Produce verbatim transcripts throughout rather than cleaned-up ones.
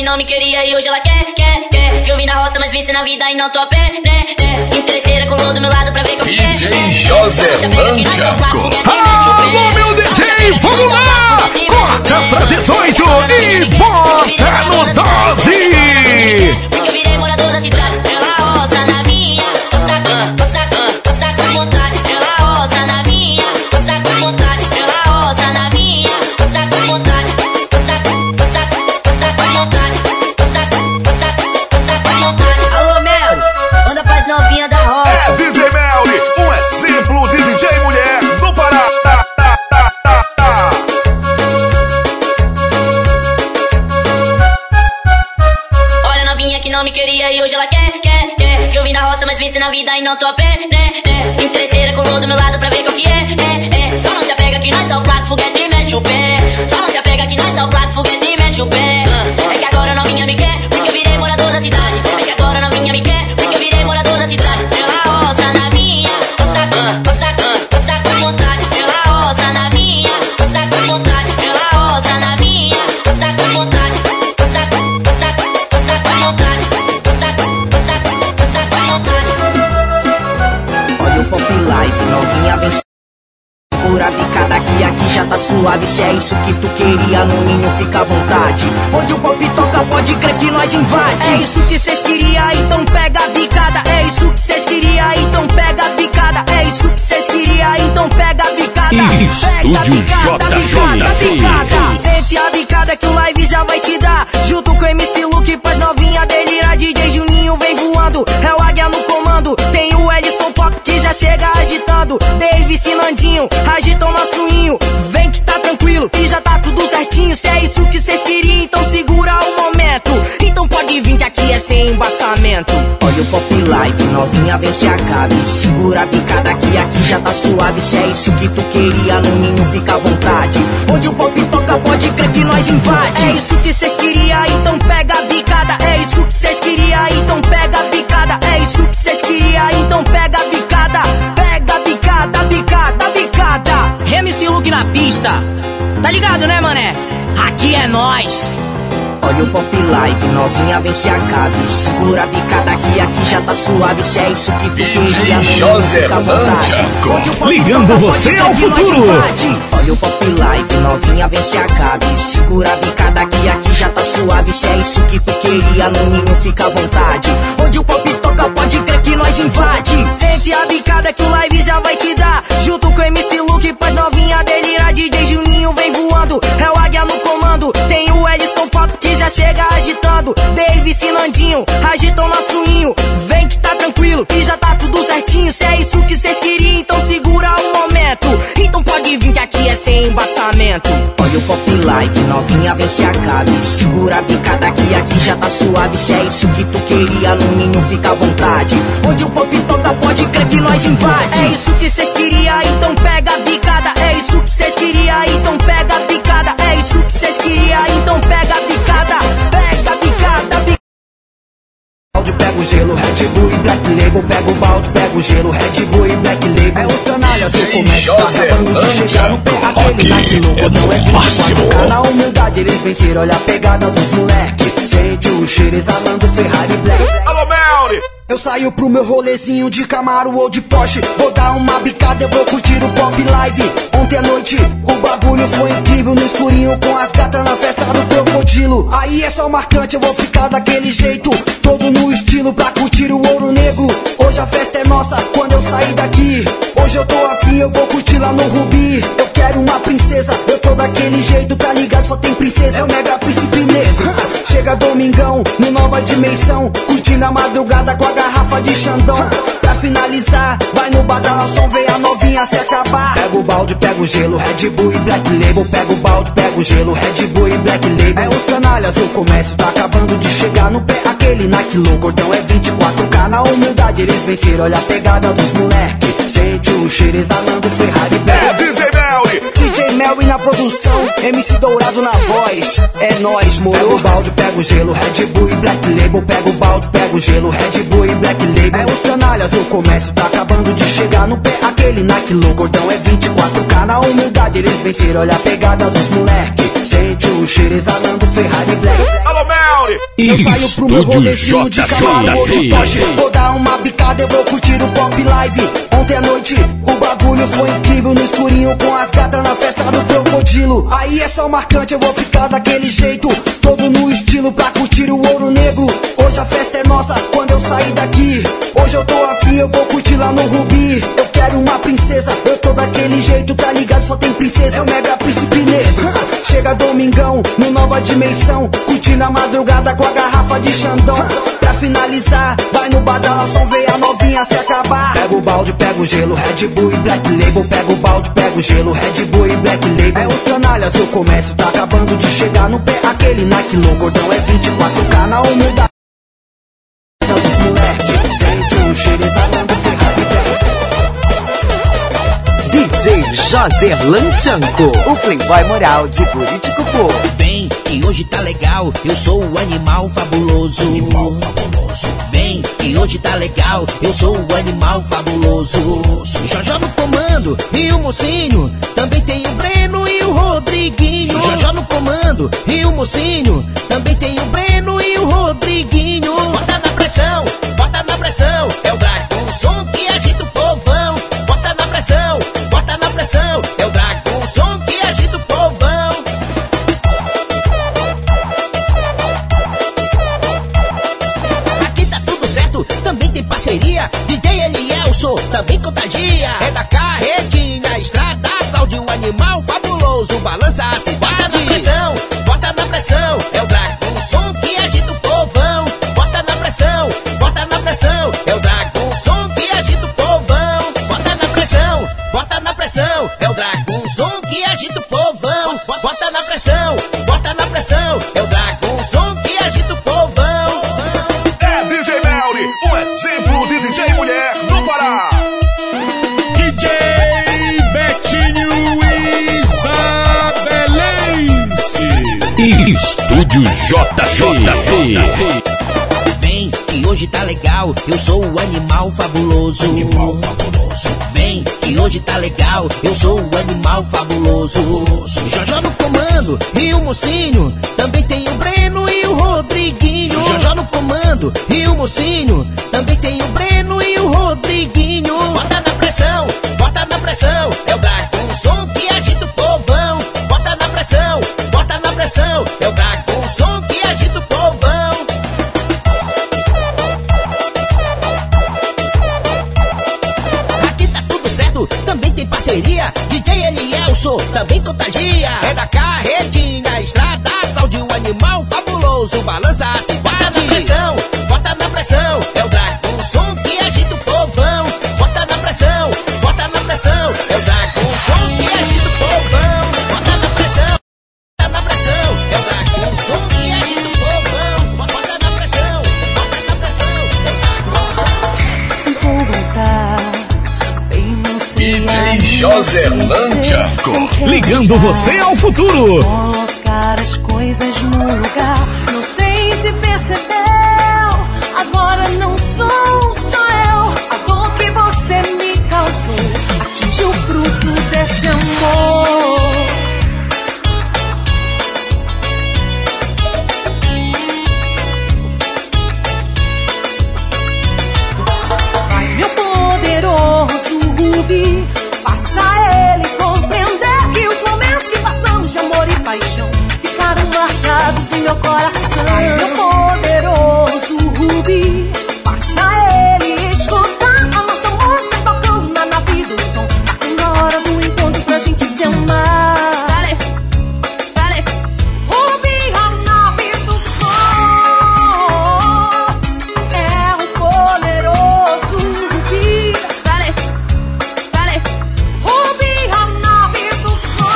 não me queria e hoje ela quer, quer, quer. Que eu vim na roça, mas venci na vida e não tô a pé, né, né. Interesseira colou do meu lado pra ver como que é. D J José Mancha. Alô, meu D J, vamos lá! Corta pra dezoito e bota no dose! Porque eu virei morador da cidade. Ela roça na minha, roça com, roça com, roça com vontade. Ela roça na minha, roça com vontade. Ela roça na minha, roça com vontade. Roça com, roça com, roça com vontade. Roça com, roça com, roça com vontade. Alô, Mel, manda pras novinha da roça. É D J Melly, um exemplo de D J mulher no Pará. Tá, tá, tá, tá, tá. Olha a novinha que não me queria e hoje ela quer, quer, quer. Que eu vim na roça, mas venci na vida e não tô a pé, né, né. Interesseira colou do meu lado pra ver qual que é, é, é. Só não se apega que nós dá o placo, foguete e mete o pé. Só não se apega que nós dá o placo, foguete e mete o pé. É que agora a novinha me quer, porque eu virei morador da cidade. É que agora a novinha me quer, porque eu virei morador da cidade. Ela roça na minha, roça com, roça com, roça com vontade. Ela roça na minha, roça com vontade. Ela roça na minha, roça com vontade. Roça com, roça com, roça com vontade. Roça com, roça com, roça com vontade. Olha o Pop Live, novinha vem segura bicada aqui, aqui já tá suave. Se é isso que tu queria, no ninho fica à vontade. Onde o pop toca, pode crer que nós invade. É isso que cês queria, então pega a bicada. É isso que cês queria, então pega a bicada. É isso que cês queria, então pega a bicada. Estúdio J J. Sente a bicada que o live já vai te dar. Junto com o M C Luke, pras novinha delirar. D J Juninho vem voando, é o águia no comando. Tem o Ellison Pop que já chega agitando. Davis e Nandinho agitam nosso ninho. Vem que tá tranquilo, que já tá tudo certinho. Se é isso que cês queriam, então segura o momento. Então pode vir que aqui é sem embaçamento. Olha o Pop Live, novinha vem se acabe. Segura a bicada aqui, aqui já tá suave. Se é isso que tu queria, no ninho fica à vontade. Onde o pop toca, pode crer que nós invade. É isso que cês queria, então pega a bicada. É isso que cês queria, então pega a bicada. É isso que cês queria, então pega a bicada. Pega a bicada, bicada, bicada. M C Luke na pista. Tá ligado, né, mané? Aqui é nós. Olha o Pop Live, novinha vem se acabe. Segura a bicada aqui, aqui já tá suave. Se é isso que tu queria, no José fica à vontade. Ligando você ao futuro. Olha o Pop Live, novinha vem se acabe. Segura a bicada aqui, aqui já tá suave. Se é isso que tu queria, no ninho fica à vontade. Onde o pop toca, pode crer que nós invade. Sente a bicada que o live já vai te dar. Junto com o M C Luke, pras novinha delirar. D J Juninho vem voando, é o águia no comando. Tem o Ellison Pop que já chega agitando. Davis e Nandinho agitam nosso ninho. Vem que tá tranquilo, que já tá tudo certinho. Se é isso que cês queriam, então segura o momento. Então pode vir que aqui é sem embaçamento. Olha o Pop Live, novinha vem se acabe. Segura a bicada aqui, aqui já tá suave. Se é isso que tu queria, no ninho fica à vontade. Onde o pop toca, pode crer que nós invade. É isso que cês queria, então pega a bicada. É isso que cês queria, então pega a bicada. É isso que cês queria, então pega a bicada. Pega a bicada, bicada. Balde, pega o gelo, Red Bull e Black Label. Pega o balde, pega o gelo, Red Bull e Black Label. É os canalhas, eu começo, tá acabando de chegar no pé. Aquele naquele louco, não é vinte e quatro K. Na humildade eles venceram, olha a pegada dos moleque. Sente o cheiro exalando Ferrari Black. Alô, Melly. Eu saio pro meu rolezinho de Camaro ou de Porsche. Vou dar uma bicada, eu vou curtir o Pop Live. Ontem à noite o bagulho foi incrível. No escurinho com as gatas na festa do Crocodilo. Aí é só marcante, eu vou ficar daquele jeito. Todo no estilo pra curtir o ouro negro. Hoje a festa é nossa quando eu sair daqui. Hoje eu tô afim, eu vou curtir lá no Rubi. Eu quero uma princesa, eu tô daquele jeito, tá ligado? Só tem princesa, é o mega príncipe negro. Chega domingão, no Nova Dimensão. Curtindo a madrugada com a garrafa de Xandão. Pra finalizar, vai no badalação, vem a novinha se acabar. Pega o balde, pega o gelo, Red Bull e Black Label. Pega o balde, pega o gelo, Red Bull e Black Label. É os canalhas, o comércio tá acabando de chegar no pé. Aquele Nike louco, cordão é vinte e quatro K. Na humildade eles venceram, olha a pegada dos moleque. Sente o cheiro exalando Ferrari Black. É D J Melly. D J Melly na produção, M C Dourado na voz. É nóis, moro. Pega o balde, pega o gelo, Red Bull e Black Label. Pega o balde, pega o gelo, Red Bull e Black Label. É os canalhas, o comércio tá acabando de chegar no pé. Aquele Nike louco, cordão é vinte e quatro K. Na humildade eles venceram, olha a pegada dos moleque. Sente o cheiro exalando Ferrari Black. Alô, Melly. Eu saio pro meu rolezinho de Camaro ou de Porsche. Vou dar uma bicada, eu vou curtir o Pop Live. Ontem à noite o bagulho foi incrível, no escurinho com as gatas na festa do Crocodilo. Aí é só marcante, eu vou ficar daquele jeito, todo no estilo pra curtir o Ouro Negro. Hoje a festa é nossa, quando eu sair daqui. Hoje eu tô afim, eu vou curtir lá no Rubi. Eu quero uma princesa, eu tô daquele jeito, tá ligado? Só tem princesa, é o Mega Príncipe Negro. Chega domingão, no Nova Dimensão, curtindo a madrugada com a garrafa de Xandão. Pra finalizar, vai no badalação, vê a novinha se acabar. Pega o balde, pega o gelo, Red Bull e Black Label. Pega o balde, pega o gelo, Red Bull e Black Label. É os canalhas, o comércio tá acabando de chegar no pé. Aquele Nike Low, gordão é vinte e quatro K na humildade dos moleque. Sente o cheiro exalando Ferrari. D J Joserlan Tchanko, o playboy moral de Buriticupu. Vem, que hoje tá legal, eu sou o animal fabuloso. Animal fabuloso. Vem, que hoje tá legal, eu sou o animal fabuloso. Jojó no comando e o mocinho, também tem o Breno e o Rodriguinho. Jojó no comando e o mocinho, também tem o Breno e o Rodriguinho. Bota na pressão, bota na pressão, é o Dragon Som que agita o povão. Bota na pressão, bota na pressão, é o Dragon Som que agita o povão. Aqui tá tudo certo, também tem parceria. D J Elielson também contagia. É da carretinha, estrada, saúde, um animal fabuloso, balança a cidade. Bota na pressão, bota na pressão, é o Dragon Som que agita o povão. Bota na pressão, bota na pressão, é o Dragon Som que agita o povão. Bota na pressão, bota na pressão, é o Dragon Som que agita o povão. Bota na pressão, bota na pressão, é o Dragon Som que agita o povão. É D J Melly, um exemplo de D J mulher no Pará. D J Betinho Isabelense. Estúdio J J. Vem, que hoje tá legal, eu sou o animal fabuloso. Animal fabuloso. Vem, que hoje tá legal, eu sou o animal fabuloso. Jojó no comando e o mocinho, também tem o Breno e o Rodriguinho. Jojó no comando e o mocinho, também tem o Breno e o Rodriguinho. Bota na pressão, bota na pressão, é o Dragon Som que agita o povão. Bota na pressão, bota na pressão, é o Dragon Som que agita o povão. Aqui tá tudo certo, também tem parceria. D J Elielson também contagia. É da carretinha, estrada, saúde, um animal fabuloso, balança a cidade. Bota na pressão, bota na pressão, é o Dragon Som que agita o povão. Bota na pressão, bota na pressão, é o Dragon Som que agita o povão. Bota na pressão, bota na pressão, é o Dragon Som que agita o povão. Bota na pressão, bota na pressão, é o Dragon Som. Se vou voltar, bem não sei D J Joserlan Tchanko, ligando você ao futuro. colocar as coisas no lugar. Não sei se percebeu, agora não sou só eu. A dor que você me causou atingiu o fruto desse amor. Vai, meu poderoso Rubi, faça ele compreender que os momentos que passamos de amor e paixão ficaram marcados em meu coração. Vai, meu poderoso Rubi, faça ele escutar a nossa música tocando na nave do som, marcando a hora do encontro pra gente se amar. Dale, dale. Rubi, a nave do som, é o poderoso Rubi. Dale, dale. Rubi, a nave do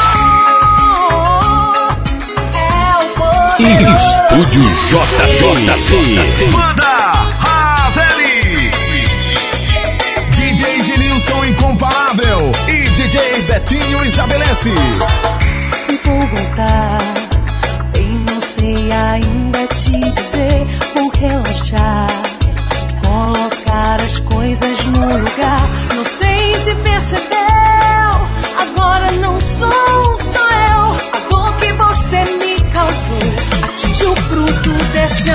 som, é o poderoso. Estúdio J J. Manda Ravelli. D J Genilson Incomparável e D J Betinho Isabelense. Se vou voltar, bem não sei ainda te dizer. Vou relaxar, colocar as coisas no lugar. Não sei se percebeu, agora não sou só eu. A dor que você me causou atingiu o fruto desse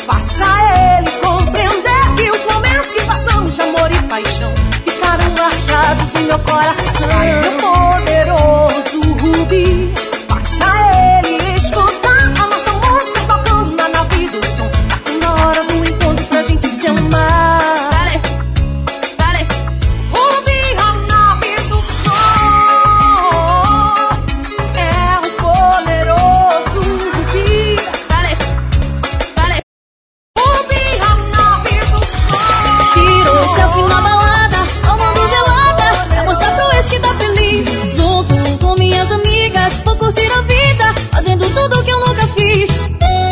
faça ele compreender que os momentos que passamos de amor e paixão ficaram marcados em meu coração. Meu poderoso Rubi, faça ele escutar a nossa música tocando na nave do som. Tá na hora do encontro pra gente se amar. Dale, dale. Rubi, a nave do som. É o poderoso Rubi. Dale, dale. Rubi, a nave do som. Tirou selfie na balada, tomando gelada, pra mostrar pro ex que tá feliz. Junto com minhas amigas, vou curtir a vida, fazendo tudo que eu nunca fiz.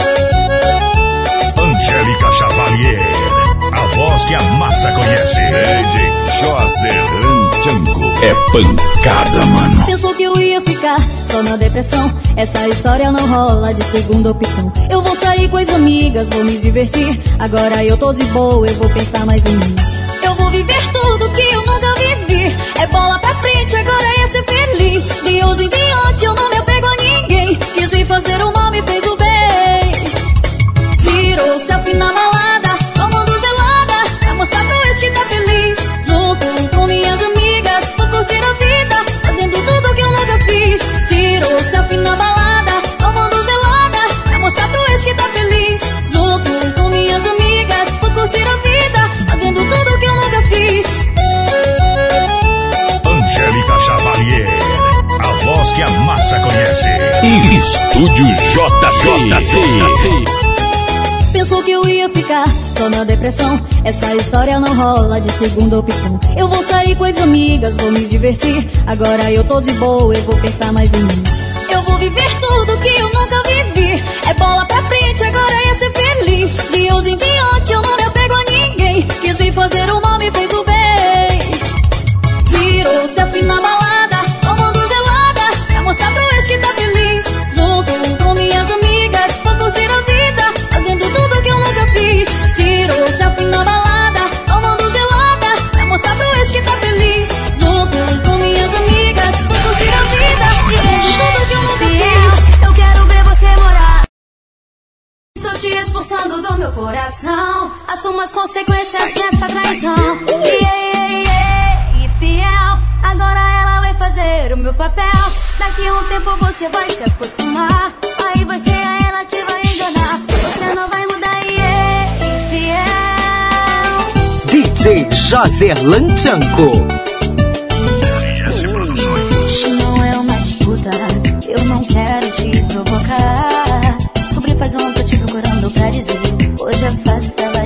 Angélica Chavalier, a voz que a massa conhece. D J José Lanjango. É pancada, mano. Pensou que eu ia ficar só na depressão. Essa história não rola de segunda opção. Eu vou sair com as amigas, vou me divertir. Agora eu tô de boa, eu vou pensar mais em mim. Eu vou viver tudo que eu nunca vivi. É bola pra frente, agora é ser feliz. De hoje em diante eu não me apego a ninguém. Quis me fazer o mal, me fez o bem. Tirou selfie na balada, tomando gelada, pra mostrar pro ex que tá feliz. Junto com minhas amigas, vou curtir a vida, fazendo tudo que eu nunca fiz. Tirou selfie na balada, tomando gelada, pra mostrar pro ex que tá feliz. Junto com minhas amigas, vou curtir a vida, fazendo tudo que eu nunca fiz. Angélica Chavalier, a voz que a massa conhece. Estúdio J J. Pensou que eu ia ficar só na depressão. Essa história não rola de segunda opção. Eu vou sair com as amigas, vou me divertir. Agora eu tô de boa, eu vou pensar mais em mim. Eu vou viver tudo que eu nunca vivi. É bola pra frente, agora é ser feliz. De hoje em diante eu não me apego a ninguém. Quis me fazer o mal, me fez o bem. Tirou selfie na balada, tomando gelada, pra mostrar pro ex que tá feliz. Junto com minhas amigas, vou curtir a vida, fazendo tudo que eu nunca fiz. Tirou selfie na balada, tomando gelada, pra mostrar pro ex que tá feliz. Junto com minhas amigas, vou curtir a vida, fazendo tudo que eu nunca fiz. Eu quero ver você morar. Estou te expulsando do meu coração. Assumo as consequências dessa traição. Yeah, yeah, yeah, infiel. Agora ela vai fazer o meu papel. Daqui a um tempo você vai se acostumar. Aí vai ser a ela que vai enganar. Você não vai mudar, yeah, infiel. D J José Lanjango. Isso não é uma disputa, eu não quero te provocar. Descobri faz um tô te procurando pra dizer. Hoje a farsa vai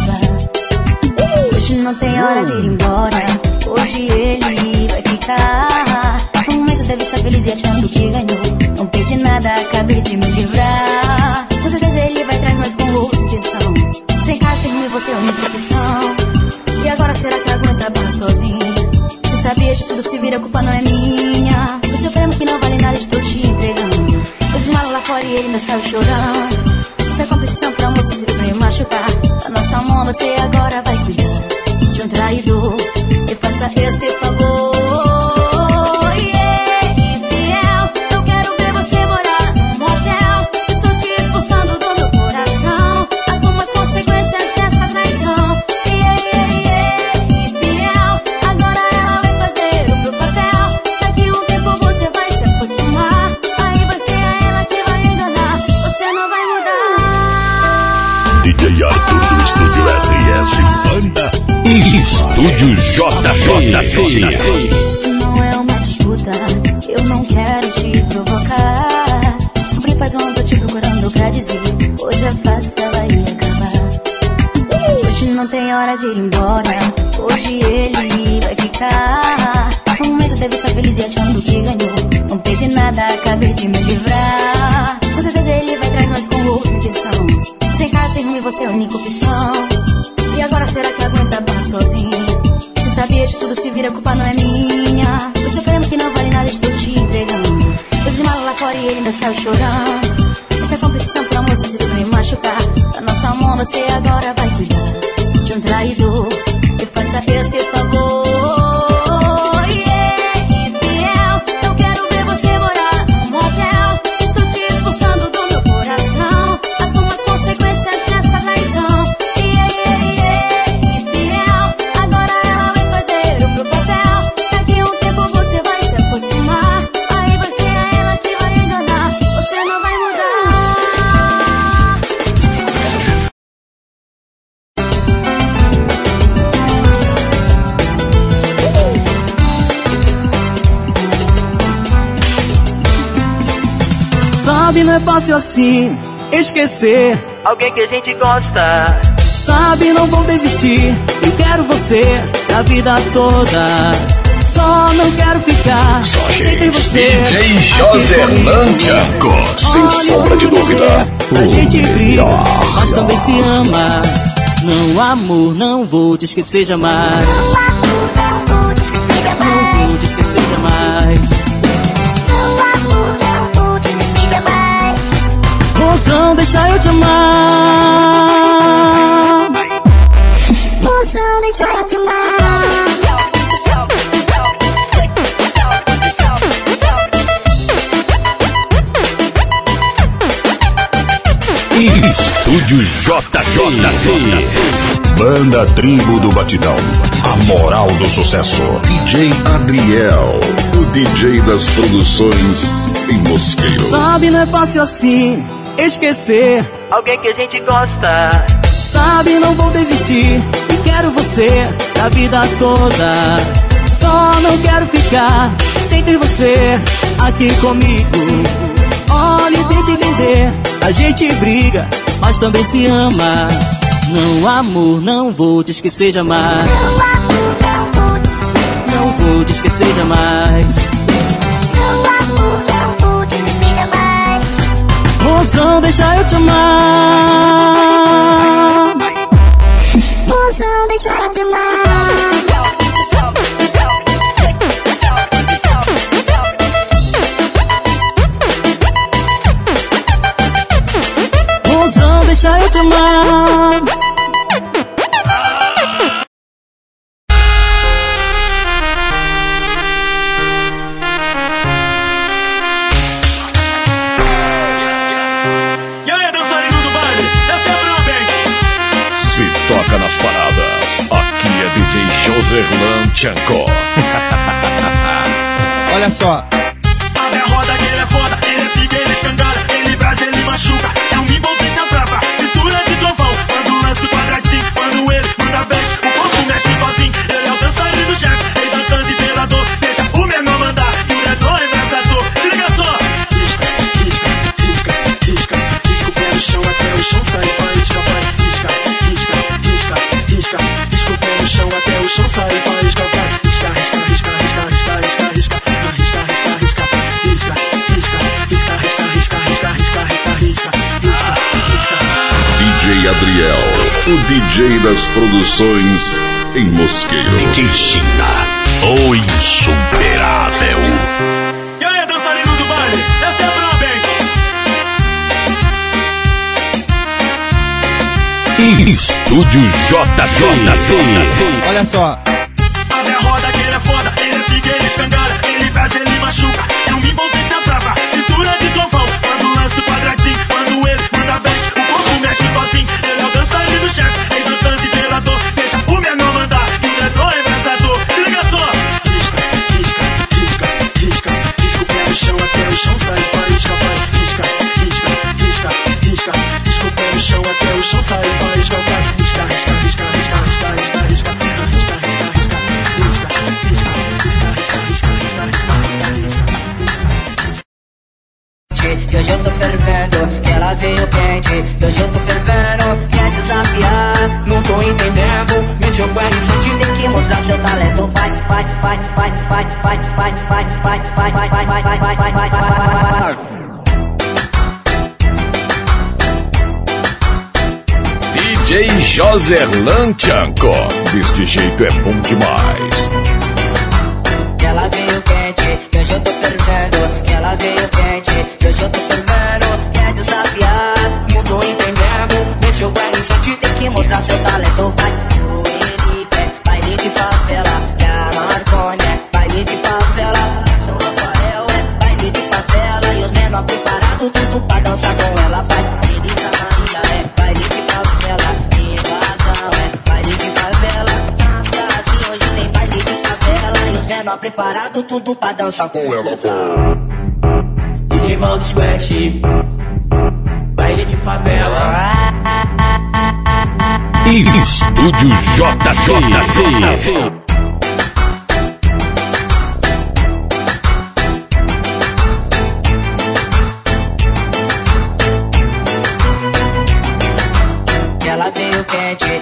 acabar. Hoje não tem hora de ir embora. Hoje ele vai ficar. No momento deve estar feliz e achando que ganhou. Não perdi nada, acabei de me livrar. Com certeza ele vai atrás, mas com outra intenção. Sem casa, sem ruim, você é a única opção. E agora será que aguenta a barra sozinho? Você sabia de tudo, se vira, a culpa não é minha. O seu prêmio que não vale nada, estou te entregando. Eu desmalo lá fora e ele ainda saiu chorando. Essa é competição pra moça se pra me machucar. A nossa mão você agora vai cuidar de um traidor. E faça esse favor. Yeah, infiel. Eu quero ver você morar num motel. Estou te expulsando do meu coração. Assuma as consequências dessa traição. Yeah, yeah, yeah, infiel. Agora ela vai fazer o meu papel. Daqui a um tempo você vai se acostumar. Aí vai ser a ela que vai enganar. Você não vai mudar. D J Arthur do Estúdio R S Banda. Estúdio J J. Isso não é uma disputa, eu não quero te provocar. Descobri faz um ano, tô te procurando pra dizer. Hoje a farsa vai acabar. Hoje não tem hora de ir embora. Hoje ele vai ficar. No momento deve estar feliz e achando que ganhou. Não perdi nada, acabei de me livrar. Com certeza ele vai atrás, mas com outra intenção. Sem casa, sem ruim, você é a única opção. E agora será que aguenta a barra sozinho? Você sabia de tudo, se vira, a culpa não é minha. O seu prêmio que não vale nada, estou te entregando. Eu desmalo lá fora e ele ainda saiu chorando. Essa é competição pra moça se pra me machucar. A nossa mão você agora vai cuidar de um traidor. E faça esse favor. Yeah, infiel. Eu quero ver você morar num motel. Estou te expulsando do meu coração. Assuma as consequências dessa traição. Sabe, não é fácil assim esquecer alguém que a gente gosta. Sabe, não vou desistir, eu quero você a vida toda. Só não quero ficar Só sem ter você. D J José Lantianco, sem sombra de dúvida. A gente briga, mas também se ama. Não, amor, não vou te esquecer jamais. Não vou te esquecer jamais. Mozão, deixa eu te amar. Mozão, deixa eu te amar. Estúdio J J, Banda Tribo do Batidão, a moral do sucesso. D J Adriel, o D J das produções em Mosqueiro. Sabe, não é fácil assim esquecer alguém que a gente gosta. Sabe, não vou desistir, eu quero você a vida toda. Só não quero ficar sem ter você aqui comigo. Olha, tente entender, a gente briga, mas também se ama. Não, amor, não vou te esquecer jamais. Não vou te esquecer jamais. Mozão, deixa eu te amar. Mozão, deixa eu te amar. Mozão, deixa eu te amar. Toca nas paradas. Aqui é D J José Lantianco. Olha só. A minha roda que ele é foda, ele é pica, ele escangalha, ele brasa, ele machuca. É uma envolvência brava, cintura de trovão. Quando lança o quadradinho, quando ele manda bem, o corpo mexe sozinho. Ele é o dançarino do chefe, rei da dança imperador. Deixa o menor mandar, e o menor é dançador. Se liga só. Risca, risca, risca, risca, risca o pé no chão até o chão sair faísca, vai. Risca, risca, risca, risca, risca o pé no chão até o chão sair faísca, vai. Risca, risca, risca, risca, risca, risca, risca, risca, risca, risca, risca, risca, risca, risca, risca, risca, risca, risca, risca, risca. D J Adriel, o D J das produções em Mosqueiro. D J China, o insuperável. E aí, dançarino do baile, essa é a braba, hein? Estúdio J J. Olha só. A minha roda que ele é foda, ele é pica, ele escangalha, ele brasa, ele machuca. É uma envolvência brava, cintura de trovão. Quando lança o quadradinho, quando ele manda bem, o corpo mexe sozinho. Ele é o dançarino do chefe, rei do dança imperador. Deixa o menor mandar, e o menor é dançador. Se liga só. Risca, risca, risca, risca, risca o pé no chão até o chão sair faísca, vai. Risca, risca, risca, risca, risca o pé no chão até o chão sair faísca, vai. Risca, risca, risca, risca, risca, risca, risca, risca, risca, risca, risca, risca, risca, risca, Que hoje eu tô fervendo, que ela veio quente. Que hoje eu tô fervendo, quer desafiar. Não tô entendendo, me jogo é recente. Tem que mostrar seu talento. Vai, vai, vai, vai, vai, vai, vai, vai, vai, vai, vai, vai, vai, vai, vai, vai, vai, vai. D J José Lantianco, deste jeito é bom demais. Que ela veio quente, que hoje eu tô fervendo. Que ela veio quente, que hoje eu tô fervendo. Quer desafiar, não tô entendendo. Deixa eu ganhar gente, tem que mostrar seu talento. Vai, o Felipe, baile de favela. Que a Marconi, baile de favela. São Rafael, é baile de favela. E os menor preparados, tudo pra dançar com ela. Vai, Elisa Maria, é baile de favela. Invasão, é baile de favela. Nas casas hoje tem baile de favela. E os menor preparados, tudo pra dançar com ela. D J Valdo Squash, baile de favela. Estúdio J J.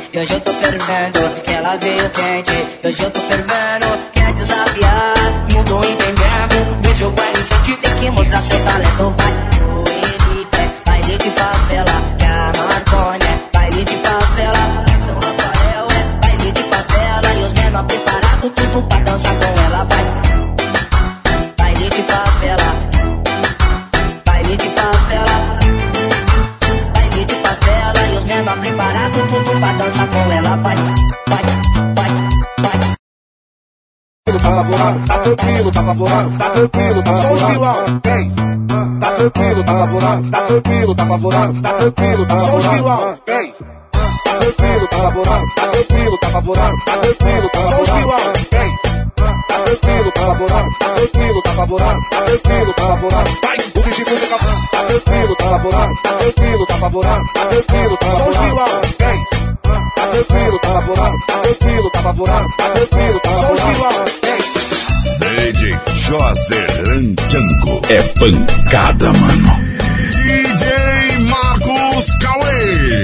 e hoje eu tô fervendo, que ela veio quente, e hoje eu tô fervendo, quer desafiar, não tô entendendo, deixa o baile sentir, tem que mostrar seu talento, vai, o Elite, baile de favela, que a Marconi, baile de favela, São Rafael, é baile de favela, e os menor preparados, tudo pra dançar com ela, vai, baile de favela, baile de favela, baile de favela, e os menor preparados, tudo pra dançar com ela, vai, vai, vai, vai. Tá favorável, tá tranquilo, tá favorável, tá tranquilo, tá favorável, vem. Tá tranquilo, tá favorável, tá tranquilo, tá favorável, tá tranquilo, tá favorável, vem. Tá tranquilo, tá favorável, tá tranquilo, tá favorável, tá tranquilo, tá favorável, vem. Tá tranquilo, tá favorável, tá tranquilo, tá favorável, tá tranquilo, tá favorável, vai. O bicho fica tá tranquilo, tá favorável, tá tranquilo, tá favorável, tá tranquilo, tá favorável, vem. Tá tranquilo, tá favorável, tá tranquilo, tá favorável, tá tranquilo, tá favorável, vem. D J Joseran Django. É pancada, mano. D J Marcos Cauê.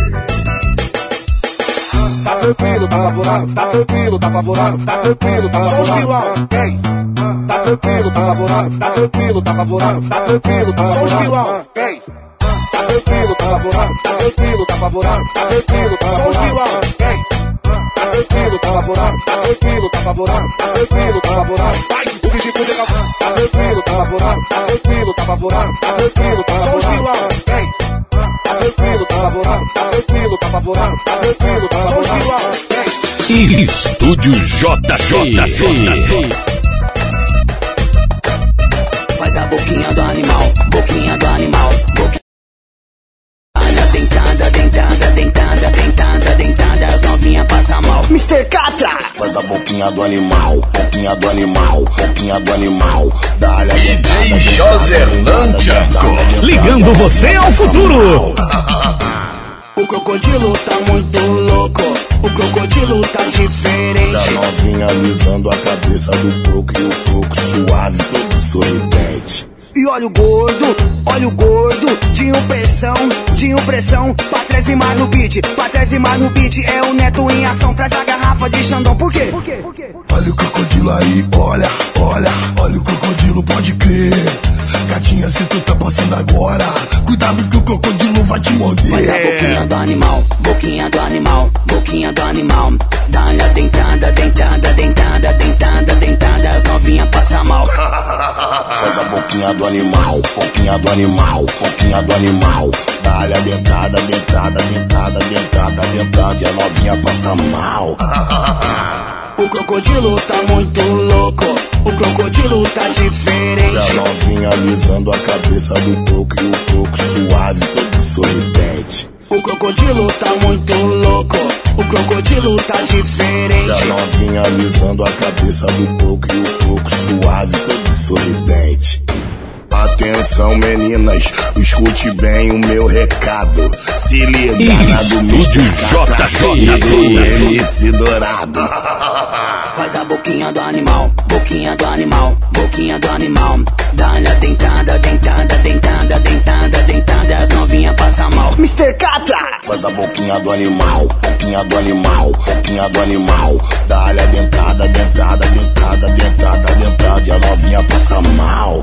Tá tranquilo, tá favorável, tá tranquilo, tá favorável, tá tranquilo, tá favorável, vem. Tá tranquilo, tá favorável, tá tranquilo, tá favorável, tá tranquilo, tá favorável, vem. Tá tranquilo, tá favorável, tá tranquilo, tá favorável, tá tranquilo, tá favorável, vem. Tá tranquilo, tá favorável, tá tranquilo, tá favorável, tá tranquilo, tá favorável, vai. O bicho fica tá tranquilo, tá favorável, tá tranquilo, tá favorável, tá tranquilo, tá favorável, vem. Tá tranquilo, tá favorável, tá tranquilo, tá favorável, tá tranquilo, tá favorável, vem. Estúdio J J. Faz a boquinha do animal, boquinha do animal, boquinha. Dentada, dentada, dentada, dentada, dentada, as novinhas passam mal. mister Catra. Faz a boquinha do animal, boquinha do animal, boquinha do animal. Dá-lhe a D J Joseran Django. Ligando você ao futuro. O crocodilo tá muito louco, o crocodilo tá diferente. Da novinha alisando a cabeça do coco e o coco suave, todo sorridente. E olha o gordo, olha o gordo, de impressão, de impressão. Pra trás e mais no beat, pra trás e mais no beat. É o Neto em ação, traz a garrafa de Xandão. Por quê? Por quê? Por quê? Olha o crocodilo aí, olha, olha, olha o crocodilo, pode crer. Gatinha, se tu tá passando agora, cuidado que o crocodilo vai te morder. Faz a boquinha do animal, boquinha do animal, boquinha do animal. Dá-lhe a dentada, dentada, dentada, dentada, dentada, as novinhas passam mal. Faz a boquinha do animal, boquinha do animal, boquinha do animal. Dá-lhe a dentada, dentada, dentada, dentada, dentada, e a novinha passa mal. O crocodilo tá muito louco, o crocodilo tá diferente. Da novinha alisando a cabeça do coco e o coco suave, todo sorridente. O crocodilo tá muito louco, o crocodilo tá diferente. Da novinha alisando a cabeça do coco e o coco suave, todo sorridente. Atenção meninas, escute bem o meu recado. Se liga na do mister Catra e do M C Dourado. Faz a boquinha do animal, boquinha do animal, boquinha do animal. Dá-lhe a dentada, dentada, dentada, dentada, dentada, as novinhas passam mal. mister Catra. Faz a boquinha do animal, boquinha do animal, boquinha do animal. Dá-lhe a dentada, dentada, dentada, dentada, dentada, e a novinha passa mal.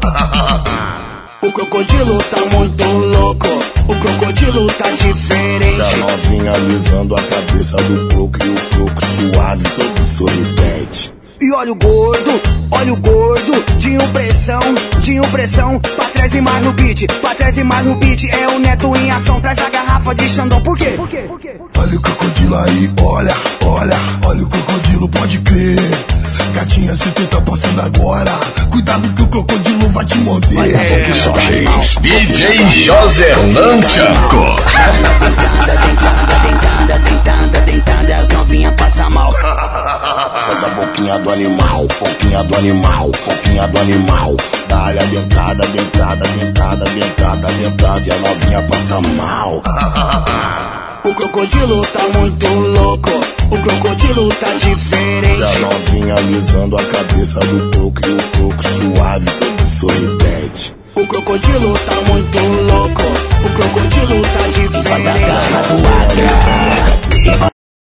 O crocodilo tá muito louco, o crocodilo tá diferente. Da novinha alisando a cabeça do coco e o coco suave, todo sorridente. E olha o gordo, olha o gordo, de impressão, de impressão. Pra trás e mais no beat, pra trás e mais no beat. É o Neto em ação, traz a garrafa de Xandão. Por quê? Por quê? Por quê? Olha o crocodilo aí, olha, olha, olha o crocodilo, pode crer. Gatinha, se tu tá passando agora, cuidado que o crocodilo vai te morder. D J Joseran Django. Dentada, dentada, dentada, dentada, dentada, as novinhas passam mal. Faz a boquinha do animal, boquinha do animal, boquinha do animal. Dá-lhe a dentada, dentada, dentada, dentada, dentada, e a novinha passa mal. O crocodilo tá muito louco, o crocodilo tá diferente. Da novinha alisando a cabeça do coco e o coco suave, todo sorridente. O crocodilo tá muito louco, o crocodilo tá diferente.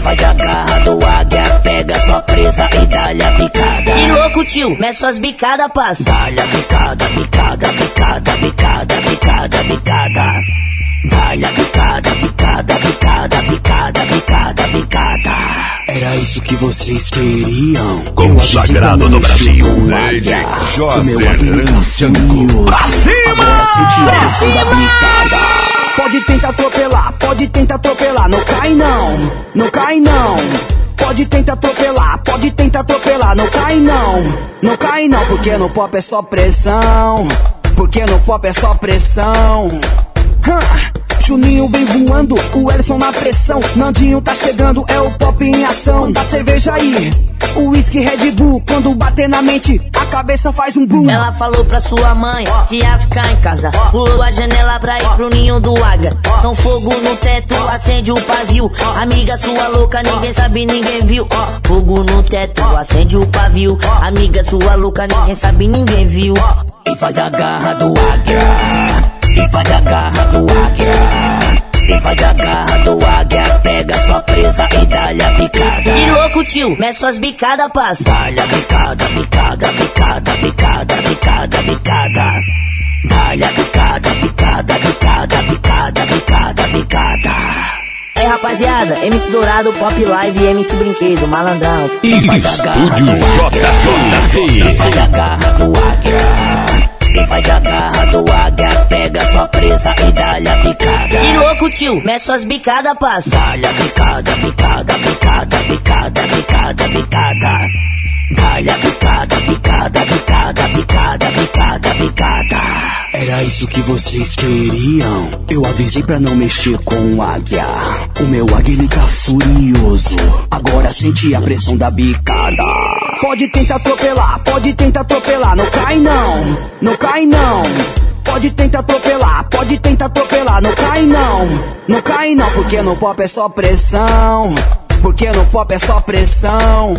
faz a garra do águia, pega sua presa e dá-lhe a bicada. Que louco, tio, mete suas bicadas, passa. Dá-lhe a bicada, bicada, bicada, bicada, bicada, bicada. Dá-lhe a bicada, bicada, bicada, bicada, bicada, bicada. Era isso que vocês queriam. Consagrado no Brasil, D J José Lantianco. Pra cima! Pra cima! Pode tentar atropelar, pode tentar atropelar. Não cai não, não cai não. Pode tentar atropelar, pode tentar atropelar. Não cai não, não cai não. Porque no pop é só pressão. Porque no pop é só pressão. Huh. Juninho vem voando, o Ellison na pressão. Nandinho tá chegando, é o pop em ação. Da cerveja aí, o whisky Red Bull. Quando bater na mente, a cabeça faz um boom. Ela falou pra sua mãe que ia ficar em casa. Pulou a janela pra ir pro ninho do águia. Com fogo no teto, acende o pavio. Amiga sua louca, ninguém sabe, ninguém viu. Fogo no teto, acende o pavio. Amiga sua louca, ninguém sabe, ninguém viu. E faz a garra do águia, e faz a garra do águia, e faz a garra do águia, pega sua presa e dá-lhe a bicada. Que louco, tio, mete suas bicadas, passa. Dá-lhe a bicada, bicada, bicada, bicada, bicada, bicada. Dá-lhe a bicada, bicada, bicada, bicada, bicada, bicada. É rapaziada, M C Dourado, Pop Live e M C Brinquedo, malandrão. Estúdio J J C. Faz a garra do águia, e faz a garra do águia, pega sua presa e dá-lhe a bicada. Que louco, tio, mete suas bicadas, passa. Dá-lhe a bicada, bicada, bicada, bicada, bicada, bicada. Dá-lhe a bicada, bicada, bicada, bicada, bicada, bicada. Era isso que vocês queriam. Eu avisei pra não mexer com o águia. O meu águia ele tá furioso. Agora sente a pressão da bicada. Pode tentar atropelar, pode tentar atropelar. Não cai não, não cai não. Pode tentar atropelar, pode tentar atropelar. Não cai não, não cai não. Porque no pop é só pressão. Porque no pop é só pressão.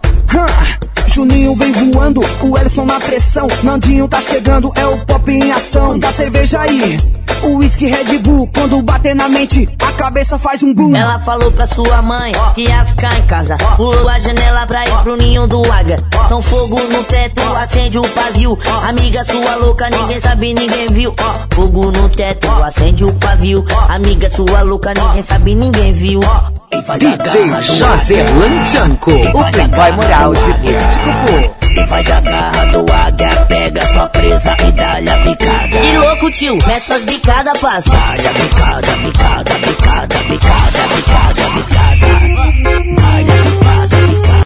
Huh. Juninho vem voando, o Ellison na pressão. Nandinho tá chegando, é o pop em ação. Da cerveja aí, o whisky Red Bull. Quando bater na mente, a cabeça faz um boom. Ela falou pra sua mãe que ia ficar em casa. Pulou a janela pra ir pro ninho do águia. Com fogo no teto, acende o pavio. Amiga sua louca, ninguém sabe, ninguém viu. Fogo no teto, acende o pavio. Amiga sua louca, ninguém sabe, ninguém viu. D J José Lantianco, o playboy moral de Pernambuco. E faz a garra do águia, pega sua presa e dá-lhe a bicada. Que louco, tio, mete suas bicadas, passa. Dá-lhe a bicada, bicada, bicada, bicada, bicada, bicada. Dá-lhe a bicada, bicada.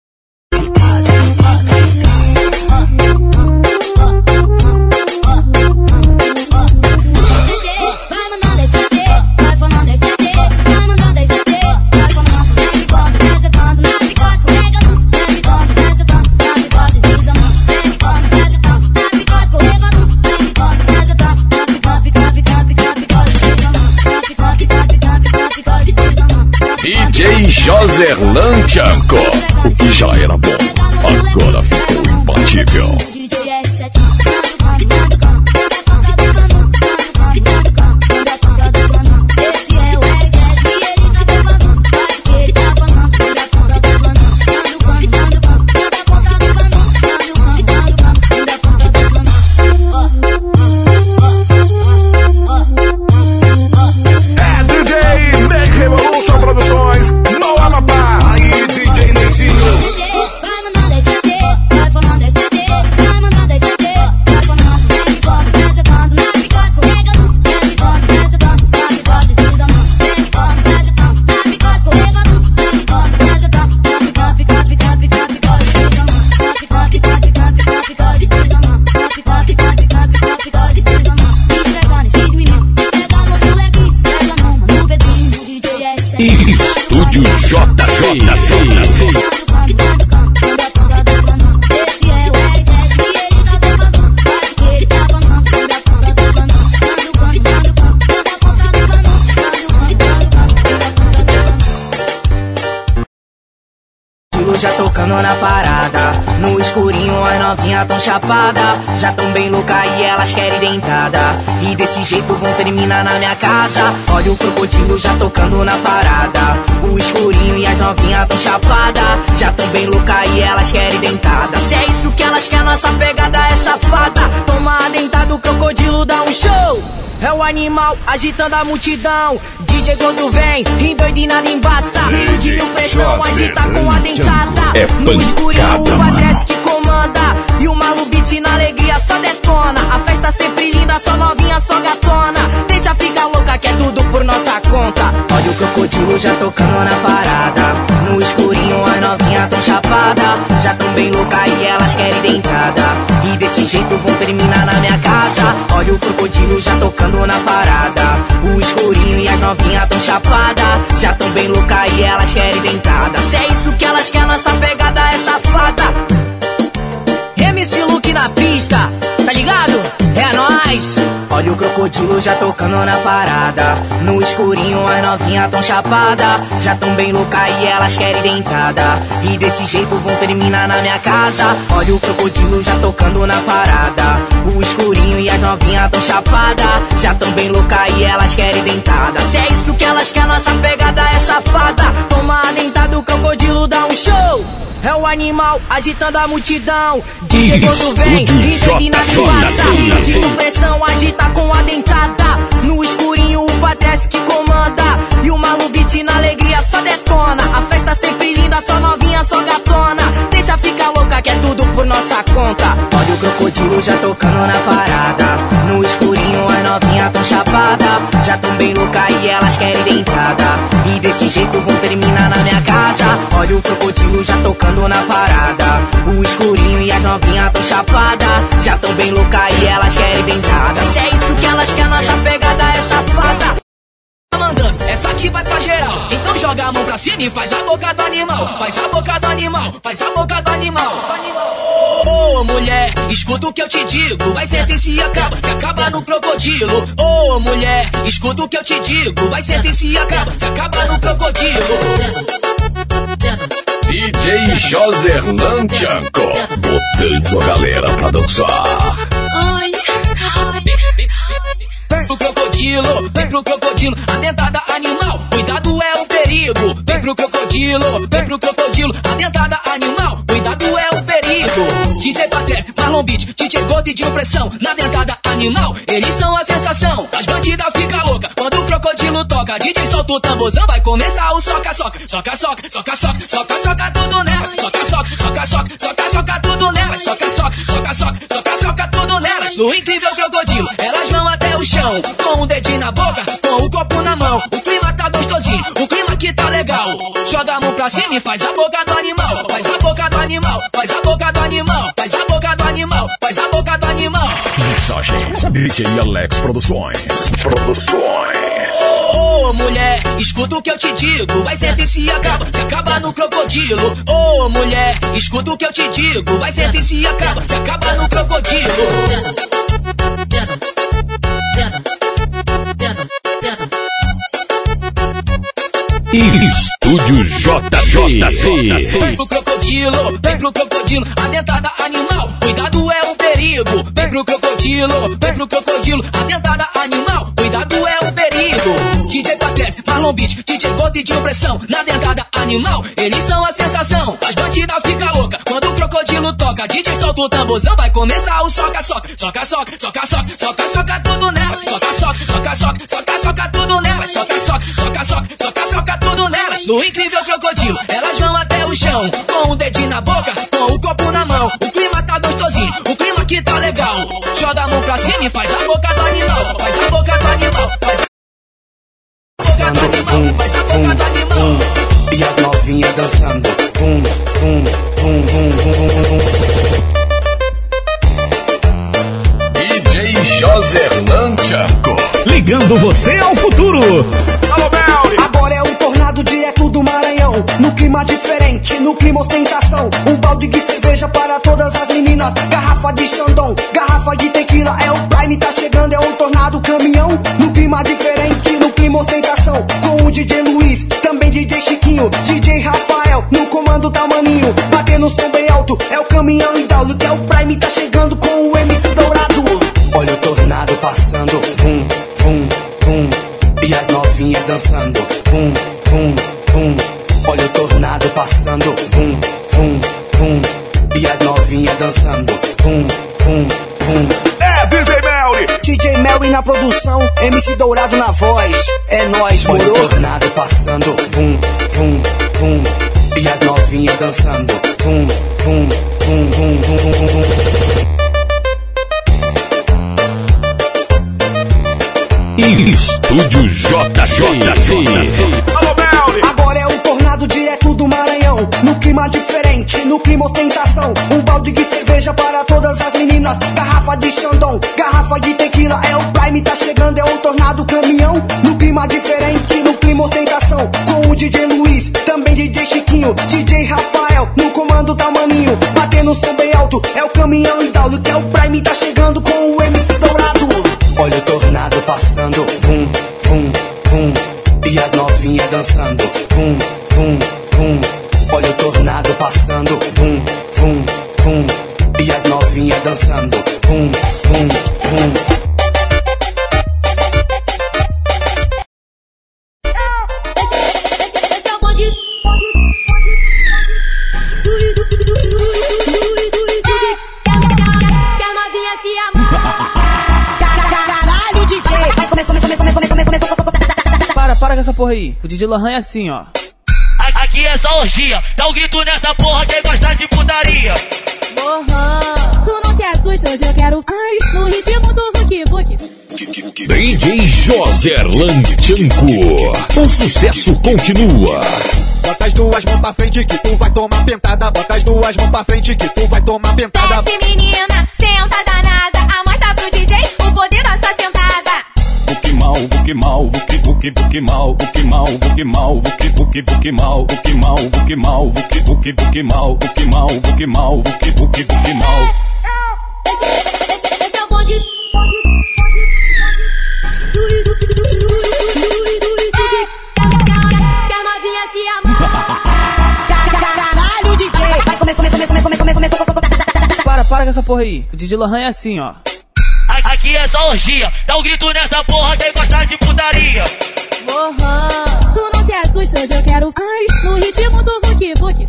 D J José Lantianco. O que já era bom, agora ficou imbatível. Estúdio J J C. Já tocando na parada, no escurinho as novinhas tão chapada. Já tão bem louca e elas querem dentada. E desse jeito vão terminar na minha casa. Olha o crocodilo já tocando na parada. O escurinho e as novinhas tão chapada, já tão bem louca e elas querem dentada. Se é isso que elas querem, nossa pegada é safada. Toma a dentada, o crocodilo dá um show. É o animal agitando a multidão. D J quando vem, endoidinado embaça. Pedindo pressão, agita com a dentada. É no escurinho o mano. Padrece que comanda. E o Malu Beat na alegria só detona. A festa sempre linda, só novinha, só gatona. Deixa ficar louca que é tudo por nossa conta. Olha o crocodilo já tocando na parada. No escurinho as novinhas tão chapada, já tão bem louca e elas querem dentada. E desse jeito vão terminar na minha casa. Olha o crocodilo já tocando na parada. O escurinho e as novinhas tão chapada, já tão bem louca e elas querem dentada. Se é isso que elas querem, nossa pegada é safada. M C Luke na pista, tá ligado? É nóis! Olha o crocodilo já tocando na parada. No escurinho as novinhas tão chapada, já tão bem louca e elas querem dentada. E desse jeito vão terminar na minha casa. Olha o crocodilo já tocando na parada. O escurinho e as novinhas tão chapada, já tão bem louca e elas querem dentada. Se é isso que elas querem, nossa pegada é safada. Toma a dentada, o crocodilo dá um show. É o animal agitando a multidão. D J quando vem, endoidinado embaça. Pedindo pressão, agita com a dentada. No escurinho o Padrece que comanda. E o Malu Beat na alegria só detona. A festa sempre linda, só novinha, só gatona. Deixa ficar louca que é tudo por nossa conta. Olha o crocodilo já tocando na parada. No escurinho as novinhas tão chapada, já tão bem louca e elas querem dentada. E desse jeito vão terminar na minha casa. Olha o crocodilo já tocando na parada. O escurinho e as novinhas tão chapada, já tão bem louca e elas querem dentada. Se é isso que elas querem, nossa pegada é safada. Mandando, essa aqui vai pra geral. Então joga a mão pra cima e faz a boca do animal. Faz a boca do animal, faz a boca do animal. Ô oh, mulher, escuta o que eu te digo. Vai sentir se acaba, se acaba no crocodilo. Ô oh, mulher, escuta o que eu te digo. Vai sentir se acaba, se acaba no crocodilo. D J José Lantianco, botando a galera pra dançar. Ai, ai. Vem pro crocodilo, vem pro crocodilo, a dentada animal, cuidado é um perigo. Vem pro crocodilo, vem pro crocodilo, a dentada animal, cuidado é um perigo. D J Padrece, Marlon Beat, D J Gold de pressão, na dentada animal, eles são a sensação. As bandidas ficam loucas quando o crocodilo toca. D J solta o tamborzão, vai começar o soca-soca. Soca-soca, soca-soca, soca-soca tudo nelas. Soca-soca, soca-soca, soca-soca tudo nelas. Soca-soca, soca-soca, soca-soca tudo nelas. No incrível crocodilo, elas vão até o chão, com um dedinho na boca, com o copo na mão. O clima tá gostosinho, o clima aqui tá legal. Joga a mão pra cima e faz a boca do animal. Faz a boca do animal, faz a boca do animal. Faz a boca do animal, faz a boca do animal. Mensagens D J Alex Produções. Produções. Ô oh, mulher, escuta o que eu te digo. Vai sentir se acaba, se acaba no crocodilo. Ô oh, mulher, escuta o que eu te digo. Vai sentir se acaba, se acaba no crocodilo. Estúdio J J. Vem pro crocodilo, vem pro crocodilo, a dentada animal, cuidado é um perigo. Vem pro crocodilo, vem pro crocodilo, a dentada animal, cuidado é um perigo. D J Padrece, Marlon Beat, D J Gold de pressão, na dentada animal, eles são a sensação. As bandidas ficam loucas quando o crocodilo toca. D J solta o tamborzão, vai começar o soca-soca. Soca-soca, soca-soca, soca-soca tudo nelas. Soca-soca, soca-soca, soca-soca tudo nelas. Soca-soca, soca-soca, soca-soca tudo nelas. No incrível crocodilo, elas vão até o chão, com um dedinho na boca, com o copo na mão. O clima tá gostosinho, o clima aqui tá legal. Joga a mão pra cima e faz a boca do animal. Faz a boca do animal, faz a boca do animal, faz a boca do animal. E as novinhas dançando. Vum, vum, vum, vum, vum, vum, vum. D J José Lantianco, ligando você ao futuro. Alô, Mel! Agora é um tornado direto do Maranhão. No clima diferente, no clima ostentação. Um balde de cerveja para todas as meninas. Garrafa de Xandão, garrafa de tequila. É o Prime, tá chegando, é um tornado caminhão. No clima diferente, no clima ostentação. Com o D J Luiz, também D J Chiquinho, D J Rafael, no comando tá maninho. Batendo som bem alto, é o caminhão hidráulico. É o Prime, tá chegando com o M C Dourado. Olha o tornado passando, vum, vum, vum. E as novinhas dançando, vum, vum, vum. Olha o tornado passando, vum, vum, vum. E as novinhas dançando, vum, vum, vum. É D J Melry, D J Melry na produção, M C Dourado na voz. É nóis, moro. Olha o tornado passando, vum, vum, vum. E as novinhas dançando, vum, vum, vum, vum, vum, vum, vum, vum. Estúdio J J. Agora é o tornado direto do Maranhão. No clima diferente, no clima ostentação. Um balde de cerveja para todas as meninas. Garrafa de Xandão, garrafa de tequila. É o Prime, tá chegando, é o tornado caminhão. No clima diferente, no clima ostentação. Com o D J Luiz, também D J Chiquinho, D J Rafael, no comando tá maninho. Batendo som bem alto, é o caminhão hidráulico. É o Prime, tá chegando com o M C Dourado. Olha o tornado passando, vum, vum, vum. E as novinhas dançando, vum, vum, vum. Olha o tornado passando, vum, vum, vum. E as novinhas dançando, vum, vum, vum. Esse é o bonde. Que a novinha se amar. Caralho, D J! Vai, começou, começou, começou, começou, começou, começou. Para, para com essa porra aí. O D J Lohan é assim, ó. Aqui é só orgia. Dá um grito nessa porra quem gosta de putaria. Lohan, tu não se assusta, hoje eu quero. Ai, no ritmo do Vuki Vuki. D J José Lanchanco. O sucesso continua. Bota as duas mãos pra frente que tu vai tomar pentada. Bota as duas mãos pra frente que tu vai tomar pentada. Desce menina, senta danada. Amostra pro D J o poder da sua sentada. Vuki mal, vuki mal, vuki vuki vuki mal, vuki mal, vuki mal, vuki vuki vuki mal, vuki mal, vuki mal, vuki vuki vuki mal, vuki mal, vuki mal, vuki vuki vuki mal. Esse é o bonde. Que a novinha se amar. Caralho, D J! Vai, começou, começou, começou, começou, começou, começou. Para, para com essa porra aí. O D J Lohan é assim, ó. Aqui é só orgia. Dá um grito nessa porra quem gosta de putaria. Lohan, tu não se assusta, hoje eu quero. Ai, no ritmo do Vuki Vuki.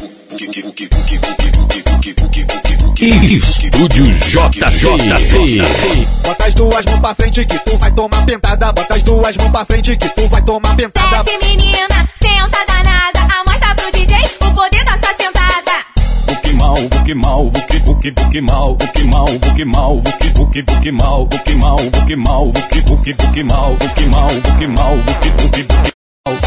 Estúdio J J. Bota as duas mãos pra frente que tu vai tomar pentada. Bota as duas mãos pra frente que tu vai tomar pentada. Desce menina, senta danada. Amostra pro D J o poder da sua sentada. Vuki mal, vuki mal, vuki vuki vuki mal, vuki mal, vuki mal, vuki vuki vuki mal, vuki mal, vuki mal, vuki vuki vuki mal, vuki mal, vuki mal, vuki vuki vuki mal.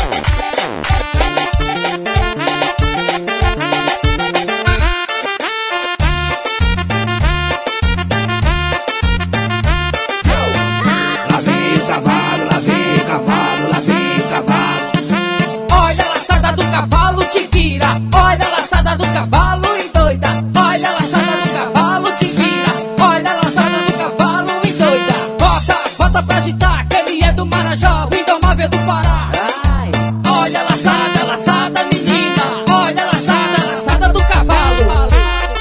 Lá vem o cavalo, lá vem o cavalo, lá vem o cavalo. Olha a laçada do cavalo, te vira. Olha a laçada do cavalo, endoida. Olha a laçada do cavalo, te vira. Olha a laçada do cavalo, endoida. Bota, bota pra agitar, que ele é do Marajó, o indomável do Pará. Olha a laçada, laçada, menina. Olha a laçada, laçada do cavalo.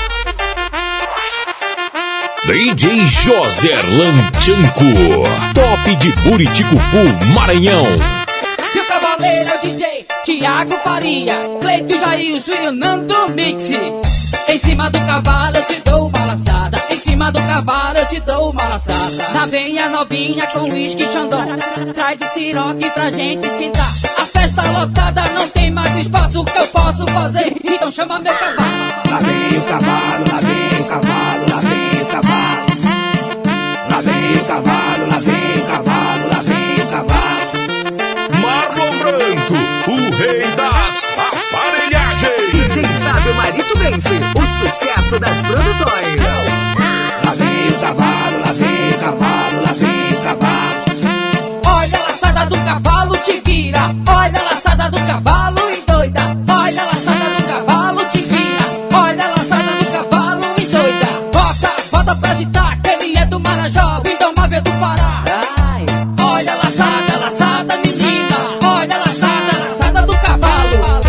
D J José Lanchanco. Top de Buriticupu, Maranhão. E o cavaleiro é o D J Tiago Faria, Cleito Jailson e o Nando Mix. Em cima do cavalo eu te dou uma laçada. Em cima do cavalo eu te dou uma laçada. Lá vem a novinha com uísque e xandão. Traz o siroque pra gente esquentar. A festa lotada, não tem mais espaço que eu posso fazer. Então chama meu cavalo. Lá vem o cavalo, lá vem o cavalo, lá vem o cavalo. Lá vem o cavalo, lá vem o cavalo, lá vem o cavalo. Marlon Branco, o rei das aparelhagens. D J Fábio Marito Vence, o sucesso das produções. Lá vem o cavalo, lá vem o cavalo, lá vem o cavalo. Olha a laçada do cavalo, te vira. Olha a laçada do cavalo, endoida. Olha a laçada do cavalo, te vira. Olha a laçada do cavalo, endoida. Bota, bota pra agitar, que ele é do Marajó, o indomável do Pará. Olha a laçada, laçada, menina. Olha a laçada, laçada do cavalo.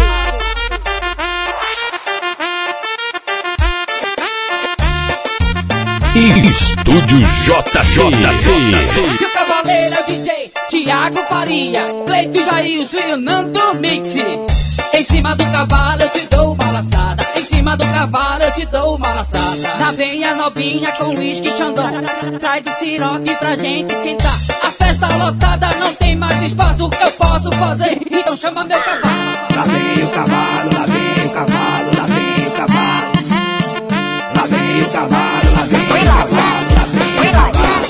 Estúdio J J. E o cavaleiro Ele é o D J Thiago Faria, Cleito e Jailson e o Nando Mix. Em cima do cavalo eu te dou uma laçada, em cima do cavalo eu te dou uma laçada. Na venha novinha com uísque xandão, traz o siroque pra gente esquentar. A festa lotada, não tem mais espaço que eu posso fazer, então chama meu cavalo. Lá vem o cavalo, lá vem o cavalo, lá vem o cavalo. Lá vem o cavalo, lá vem o cavalo, lá vem o cavalo.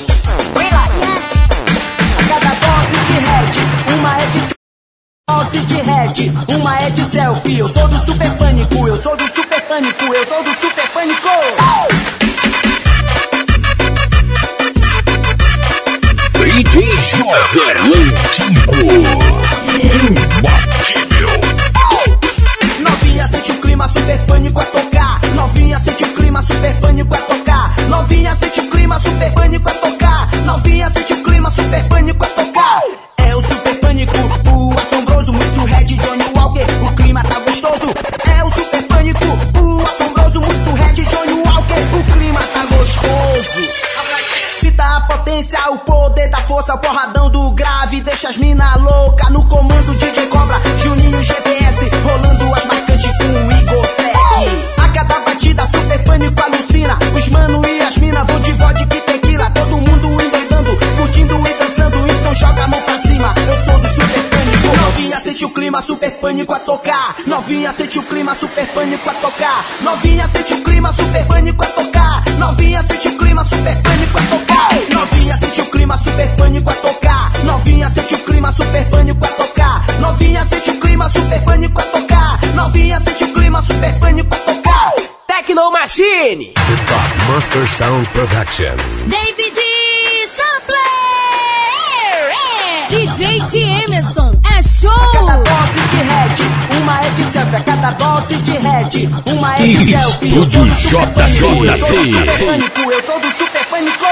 Cada dose de red, uma é de dose de red, uma é de selfie. Eu sou do super pânico, eu sou do super pânico, eu sou do super pânico. D J José Lantico, imbatível. Novinha sente o clima, super pânico a tocar. Novinha sente o clima, super pânico a tocar. Novinha sente o clima, super pânico a tocar. Novinha sente o clima, super pânico a tocar. É o super pânico, o assombroso, muito red, Johnny Walker. O clima tá gostoso. É o super pânico, o assombroso, muito red, Johnny Walker. O clima tá gostoso. Cita a potência, o poder da força, o porradão do grave, deixa as mina louca. No comando D J Cobra, Juninho G P S, rolando as marcantes com o Igor Tech. A cada batida, super pânico alucina. Os mano e as mina vão de vodka e tequila. Todo mundo endoidando, curtindo e dançando, então joga a mão pra cima. Eu sou do super pânico. Novinha sente o clima, super pânico a tocar. Novinha sente o clima, super pânico a tocar. Novinha sente o clima, super pânico a tocar. Novinha sente o clima, super pânico a tocar. Novinha sente o clima, super pânico a tocar. Novinha sente o clima, super pânico a tocar. Novinha sente o clima, super pânico a tocar. Novinha sente o clima, super pânico a tocar. Tecno Machine, The Top Master Sound Production. David Sampler, D J T. Emerson, é show. A cada dose de red, uma é de selfie. A cada dose de red, uma é de selfie. Eu sou do super pânico, eu sou do super pânico, eu sou do super pânico.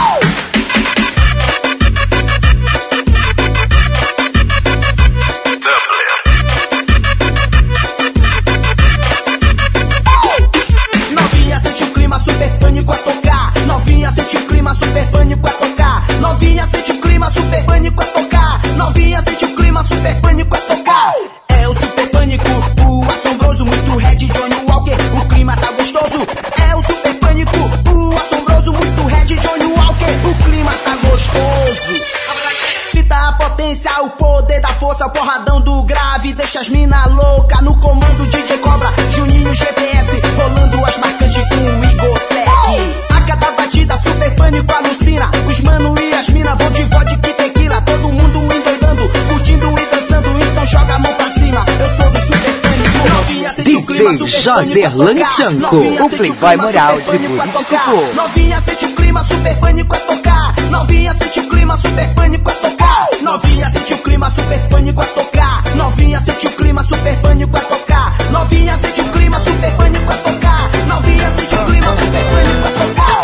Novinha sente o clima, super pânico a tocar. Novinha sente o clima, super pânico a tocar. Novinha sente o clima, super pânico a tocar. Novinha sente o clima, super pânico a tocar. É o super pânico, o assombroso, muito red, Johnny Walker. O clima tá gostoso. É o super pânico, o assombroso, muito red, Johnny Walker. O clima tá gostoso. Cita a potência, o poder da força, o porradão do grave, deixa as mina louca. No comando D J Cobra, Juninho G P S, rolando as marcantes com o Igor Tech. A cada batida, super pânico alucina. Os mano e as mina vão de vodka e tequila. Todo mundo endoidando, curtindo e dançando, então joga a mão pra cima. Eu sou do super pânico. Novinha sente o clima, D J super José pânico a tocar. Lantico, Novinha o sente playboy clima, moral super de pânico a Buriticupu. tocar. Novinha sente o clima, super pânico a tocar. Novinha sente o clima, super pânico a tocar. Novinha sente o clima, super pânico a tocar. Novinha sente o clima, super pânico a tocar. Novinha sente o clima, super pânico a tocar. Novinha sente o clima, super pânico a tocar.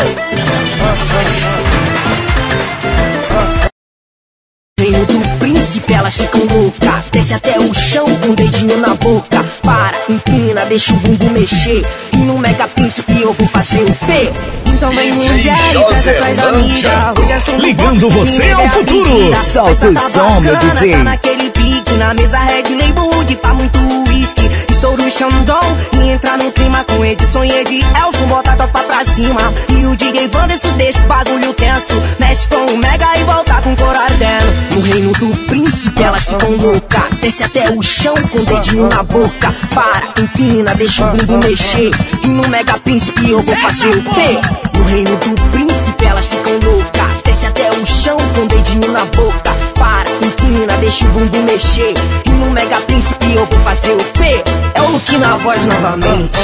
Reino do príncipe, elas ficam louca. Desce até o chão com o dedinho na boca. Para, empina, deixa o bumbum mexer. E no Mega Príncipe eu vou fazer o P. Então vem mulher e traz atrás da amiga. Hoje é som do ligando boxe, você sim, ao é a futuro. pedida. Solta Festa o tá som, meu bacana, D J. Tá naquele pique, na mesa Red Label de pá muito whisky. Estouro o Xandão e entra no clima com Edson e Ed Elson, bota a topa pra cima. E o D J Wanderson deixa o bagulho tenso. Mexe com o Mega e volta com o coro ardendo. No reino do príncipe elas ficam louca. Desce até o chão com o dedinho na boca. Para, empina, deixa o bumbum mexer. E no Mega Príncipe eu vou fazer o P. No reino do príncipe elas ficam louca. Desce até o chão com o dedinho na boca. Para, empina, deixa o bumbum mexer. E no Mega Príncipe eu vou fazer o P. É o look na voz novamente.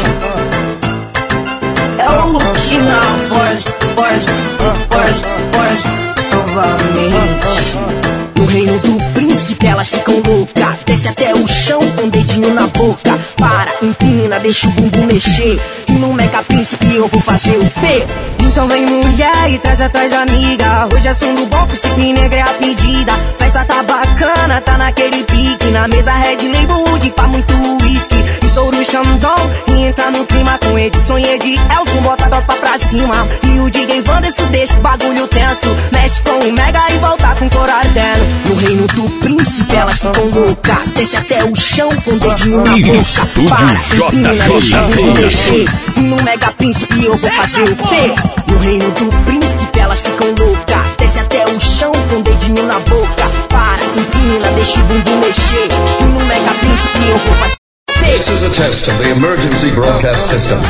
É o look na voz, voz, voz, voz novamente. No reino do príncipe elas ficam louca. Desce até o chão com o dedinho na boca. Para, empina, deixa o bumbum mexer. E no Mega Príncipe eu vou fazer o P. Então vem mulher e traz atrás amiga. Hoje é som do bom, príncipe negra é a pedida. Festa tá bacana, tá naquele pique. Na mesa Red Label de pá muito whisky. estouro Xandão e entra no clima com Edson e Edi Elson, bota a topa pra cima. E o D J Wanderson deixa o bagulho tenso, mexe com o Mega e volta com cor ardendo. No reino do príncipe elas ficam loucas, desce até o chão com o dedinho na boca. Para, empina, deixa o bumbum mexer. E no Mega Príncipe eu vou fazer o P. No reino do príncipe elas ficam loucas, desce até o chão com o dedinho na boca. Para, empina, deixa o bumbum mexer. E no Mega Príncipe eu vou fazer o P. This is a test of the emergency broadcast system.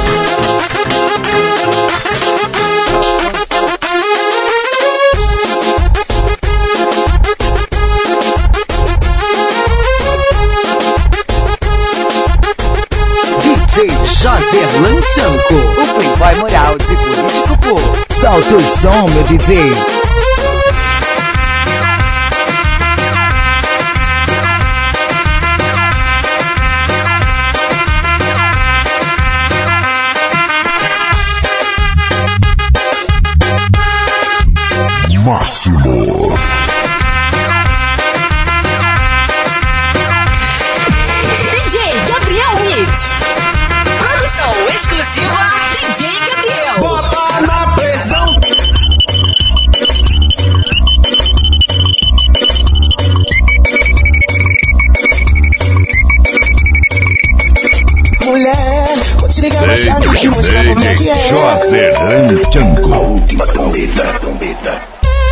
D J José Lanchanco, o playboy moral de Político Pô. Solta o som, meu D J. Máximo. D J Gabriel Mix. Produção exclusiva D J Gabriel. Bota na pressão. Mulher, vou te ligar mais tarde e te mostrar como é que é. José Lanchanco. A última trombeta, trombeta.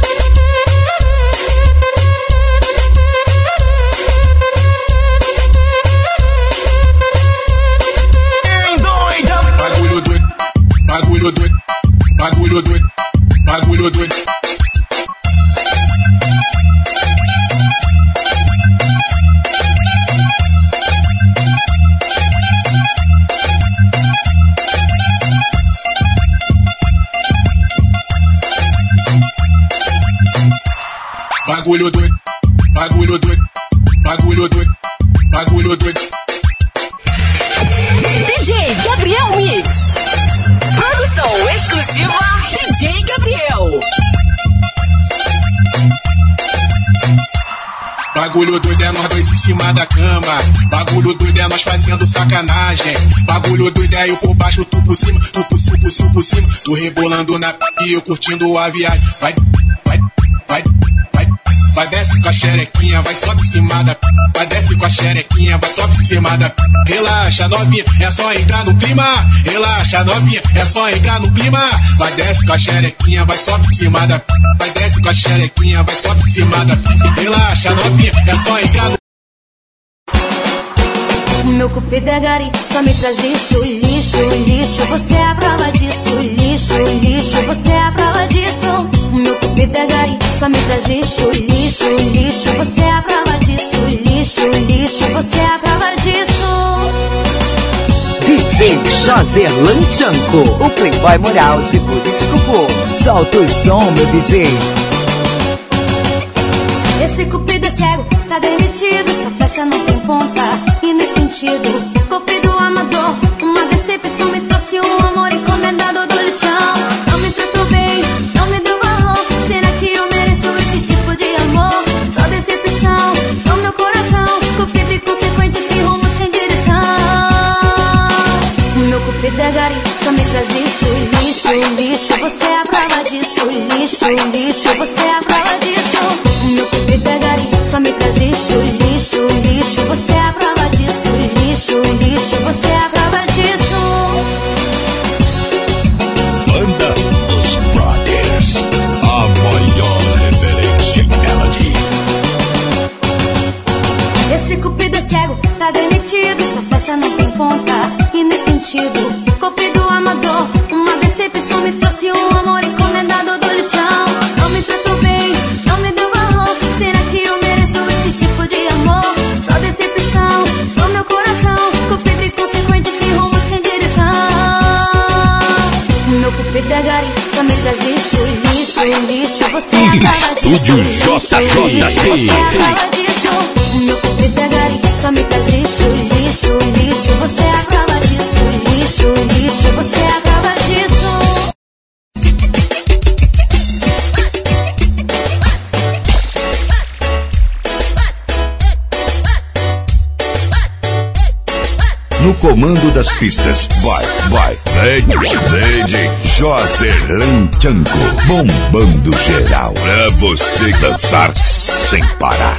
Bagulho doido, bagulho doido, bagulho doido, bagulho doido. Bagulho doido, bagulho doido, bagulho doido, bagulho doido. D J Gabriel Mix. Produção exclusiva D J Gabriel. Bagulho doido é nós dois em cima da cama. Bagulho doido é nós fazendo sacanagem. Bagulho doido é eu por baixo, tu por cima, tu por cima, por cima, por cima. Tu rebolando na p e eu curtindo a viagem. Vai, vai, vai, vai. Vai desce com a xerequinha, vai sobe em cima da p. Vai desce com a xerequinha, vai sobe em cima da p. Relaxa novinha, é só entrar no clima. Relaxa novinha, é só entrar no clima. Vai desce com a xerequinha, vai sobe em cima da p. Vai desce com a xerequinha, vai sobe em cima da p. Relaxa novinha, é só entrar no Meu cupido é gari, só me traz lixo, lixo, lixo. Você é a prova disso, lixo, lixo. Você é a prova disso. Meu cupido é gari, só me traz lixo, lixo, lixo. Você é a prova disso, lixo, lixo. Você é a prova disso. D J José Lanchanco, o playboy moral de Político Pô. Solta o som, meu D J. Esse cupido é cego, tá demitido. Sua flecha não tem ponta, e nesse sentido cupido amador, uma decepção me trouxe um amor encomendado do lixão. Não me tratou bem, não me deu valor. Será que eu mereço esse tipo de amor? Só decepção no meu coração, cupido inconsequente sem rumo, sem direção. Meu cupido é gari, só me traz lixo, lixo, lixo. Você é a prova disso, lixo, lixo. Você é a prova disso. Meu cupido é gari, só me traz lixo, lixo, lixo. Você é a prova disso, lixo, lixo. Você é a prova disso. Banda dos Brothers, a maior referência em melody. Esse cupido é cego, tá demitido. Sua flecha não tem ponta, e nesse sentido cupido amador, uma decepção me trouxe um amor encomendado do lixão. Não me tratou bem, não me deu valor. Será que eu mereço esse tipo de amor? Só decepção no meu coração, cupido inconsequente sem rumo, sem direção. Meu cupido é gari, só me traz lixo, lixo, lixo. Você é a prova disso, lixo, lixo. Você é a prova disso. Meu cupido é gari, só me traz lixo, lixo, lixo. Você é a prova disso, lixo, lixo. Você é a prova disso. no comando das pistas. Vai, vai, vem, D J Joserlan Tchanko, bombando geral. Pra você dançar sem parar.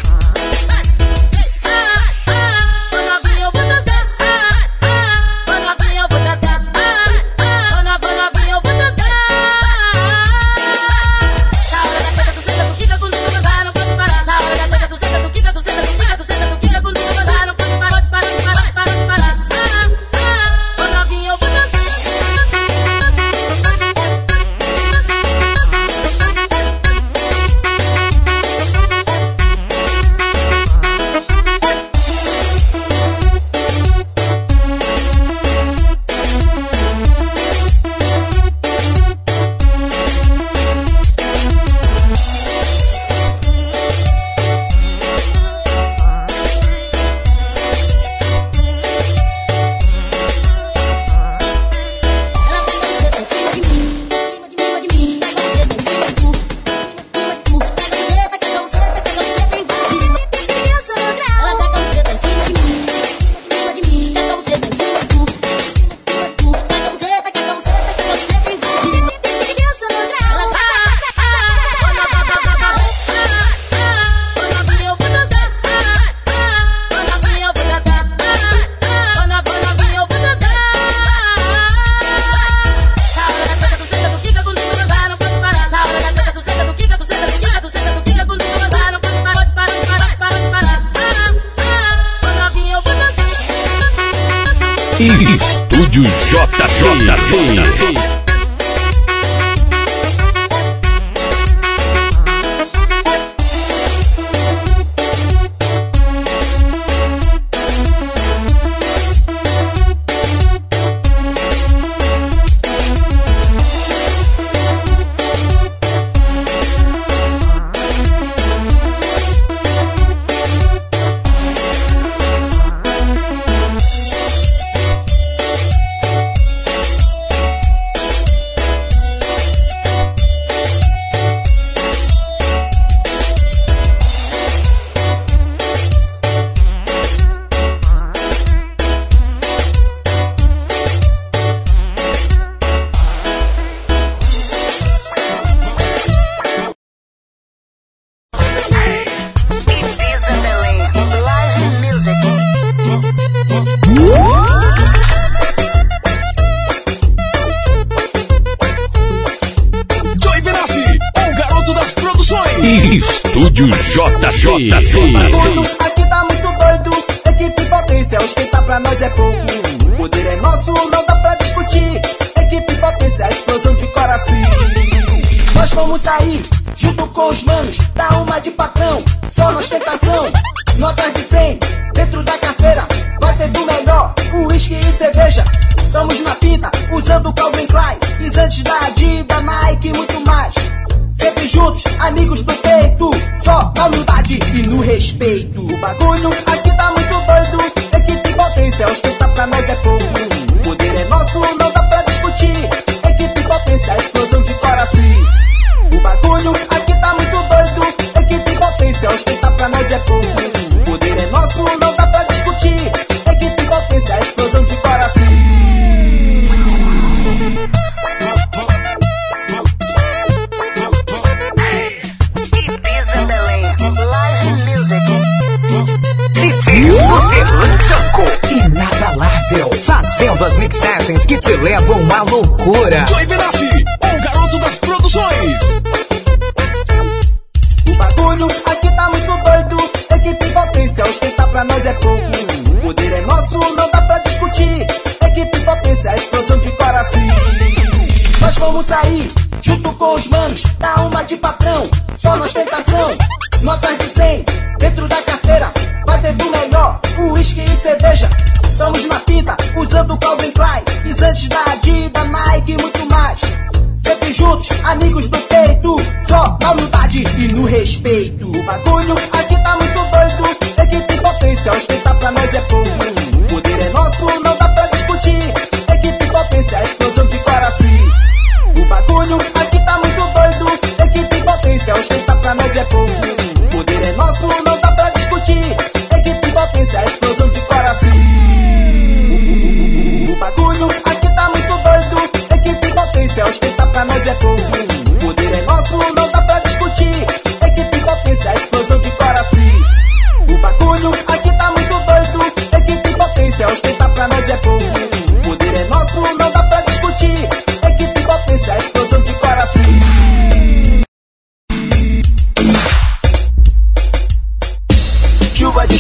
Estúdio J J. Estúdio J J. Aqui tá muito doido, equipe potência, esquentar pra nós é pouco. O poder é nosso, não dá pra discutir. Equipe potência, explosão de coração. Nós vamos sair, junto com os manos, dá uma de patrão, só na ostentação. Notas de cem, dentro da carteira, vai ter do melhor, uísque e cerveja. Estamos na pinta, usando o Calvin Klein, pisantes da Adidas, Nike e muito mais. Sempre juntos, amigos do peito, só na humildade e no respeito. O bagulho aqui tá muito doido, equipe potência, ostenta pra nós é pouco. O poder é nosso, não dá pra discutir. Equipe potência, explosão de coração. O bagulho aqui tá muito doido, equipe potência, ostenta pra nós é pouco. O poder é nosso, não dá pra discutir. Equipe potência, explosão de coração. Joserlan Tchanko, inabalável, fazendo as mixagens que te levam à loucura. Joey Benassi, o garoto das produções. O bagulho aqui tá muito doido, equipe potência, ostenta pra nós é pouco. O poder é nosso, não dá pra discutir. Equipe potência, explosão de coração. Nós vamos sair, junto com os manos, dá uma de patrão, só na ostentação. Notas de cem, dentro da carteira, vai ter do melhor, uísque e cerveja. Estamos na pinta, usando o Calvin Klein, pisantes da Adidas, Nike e muito mais. Sempre juntos, amigos do peito, só na humildade e no respeito. O bagulho aqui tá muito doido, equipe potência, ostenta pra nós é pouco. O poder é nosso, não dá pra discutir. Equipe potência, explosão de coração. O bagulho aqui tá muito doido, equipe potência, ostenta pra nós é pouco. O poder é nosso, não dá pra discutir. Equipe potência, explosão de coração.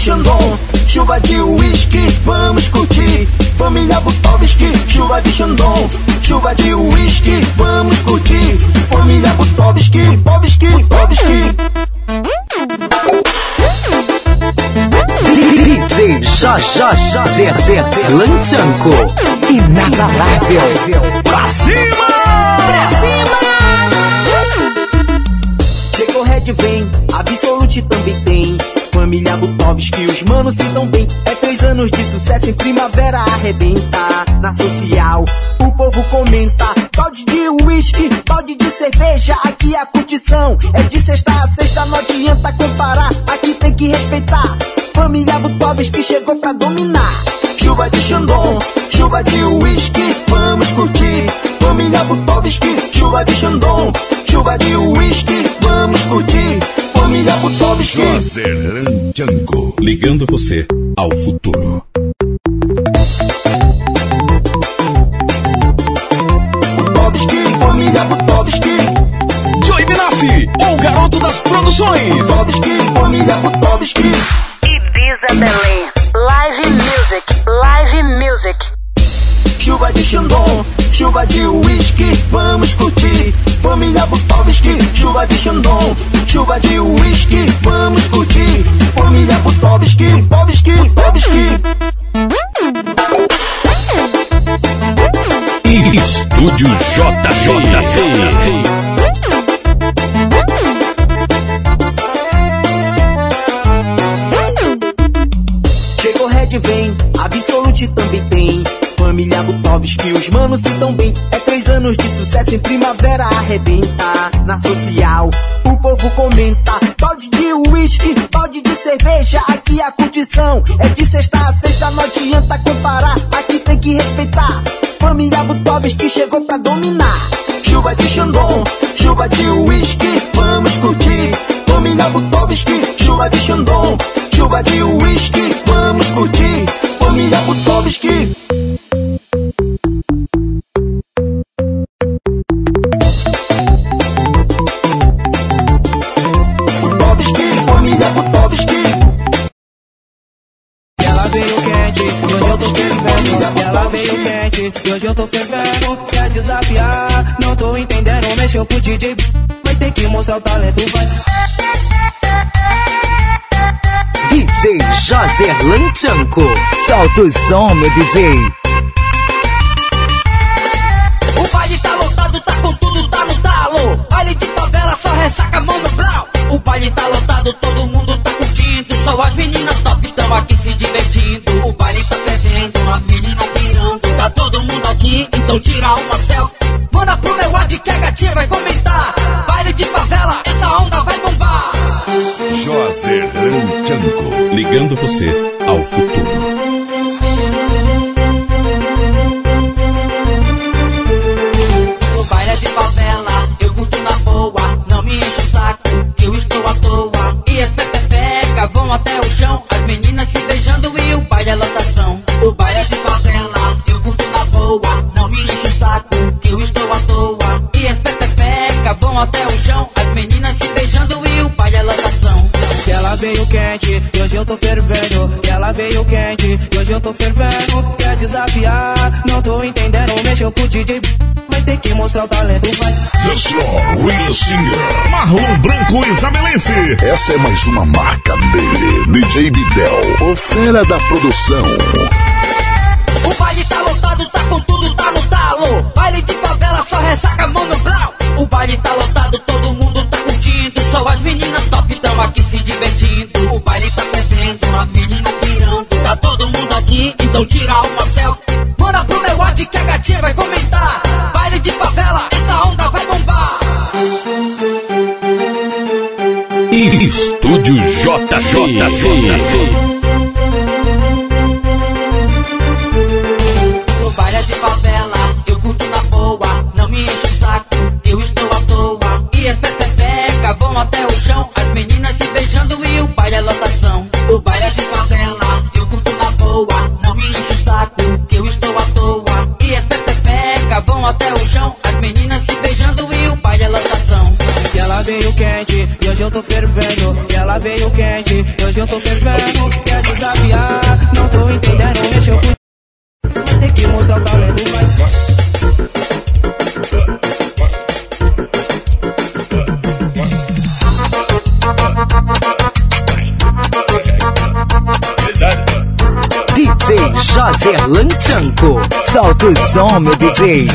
Xandão, chuva de uísque, vamos curtir. Família Butovski, chuva de Xandão, chuva de uísque, vamos curtir. Família Butovski, Butovski, Butovski. D J Já Já Já Zé Zé Lanchanco, inabalável. Pra cima! Pra cima! Chegou Red, vem, Absolute também tem. Família Butovski, os manos se dão bem. É três anos de sucesso em primavera, arrebenta. Na social, o povo comenta. Balde de uísque, balde de cerveja. Aqui a curtição é de sexta a sexta, não adianta comparar. Aqui tem que respeitar. Família Butovski chegou pra dominar. Chuva de Xandão, chuva de uísque, vamos curtir. Família Butovski, chuva de Xandão, chuva de uísque, vamos curtir. Família Butovski. José Lanchanco, ligando você ao futuro. Butovski, família Butovski. Joey Benassi, o garoto das produções. Butovski, família Butovski. Ibiza Belém, live music, live music. Chuva de Xandão, chuva de uísque, vamos curtir. Família Butovski, chuva de Xandão, chuva de uísque, vamos curtir. Família Butovski, Butovski, Butovski. Estúdio J J. Chegou Red, vem, Absolute também tem. Família Butovski, os manos se dão bem. É três anos de sucesso em primavera, arrebenta. Na social, o povo comenta. Balde de uísque, balde de cerveja. Aqui a curtição é de sexta a sexta, não adianta comparar. Aqui tem que respeitar. Família Butovski chegou pra dominar. Chuva de Xandão, chuva de uísque, vamos curtir. Família Butovski, chuva de Xandão, chuva de uísque, vamos curtir. Família Butovski. Butovski, família Butovski. Ela veio quente, hoje eu tô fervendo. Ela veio quente, hoje eu tô fervendo. Quer desafiar, não tô entendendo. Mexeu pro D J, vai ter que mostrar o talento, vai. D J José Lanchanco, solta o som, meu D J. O baile tá lotado, tá com tudo, tá no talo. Baile de favela, só ressaca, mão no brau. O baile tá lotado, todo mundo tá curtindo. Só as meninas top tão aqui se divertindo. O baile tá fervendo, as meninas pirando. Tá todo mundo aqui, então tira uma selfie. Manda pro meu ad que a gatinha vai comentar. Baile de favela, essa onda vai bombar. José Lanchanco, ligando você ao futuro. O baile é de favela, eu curto na boa. Não me enche o saco, que eu estou à toa. E as pepepecas vão até o chão. As meninas se beijando e o baile é lotação. O baile é de favela, eu curto na boa. Não me enche o saco, que eu estou à toa. E as pepepecas vão até o chão. As meninas se beijando e o baile é lotação. Ela veio quente, e hoje eu tô fervendo. Ela veio quente, e hoje eu tô fervendo. Quer desafiar, não tô entendendo. Mexeu pro D J, vai ter que mostrar o talento, vai. The Star Real Singer Marlon Branco Isabelense. Essa é mais uma marca dele, D J Bidel, o fera da produção. O baile tá lotado, tá com tudo, tá no talo. Baile de favela, só ressaca, mão no brau. O baile tá lotado, todo mundo tá curtindo. Só as meninas top tão aqui se divertindo. O baile tá fervendo, as meninas pirando. Tá todo mundo aqui, então tira uma selfie. Manda pro meu ad que a gatinha vai comentar. Baile de favela, essa onda vai bombar. Estúdio J J. O baile é de favela, eu curto na boa. Não me enche o saco, eu estou à toa. E as pepepecas vão até o chão. As meninas se beijando e o baile é lotação. O baile é de favela, eu curto na boa. Não me enche o saco, que eu estou à toa. E as pepepecas vão até o chão. As meninas se beijando e o baile é lotação. Ela veio quente, e hoje eu tô fervendo e ela veio quente. Hoje eu tô fervendo, quer desafiar. Não tô entendendo, mexeu com... Tem que mostrar o talento, vai. D J José Lanchanco, solta o som, meu D J.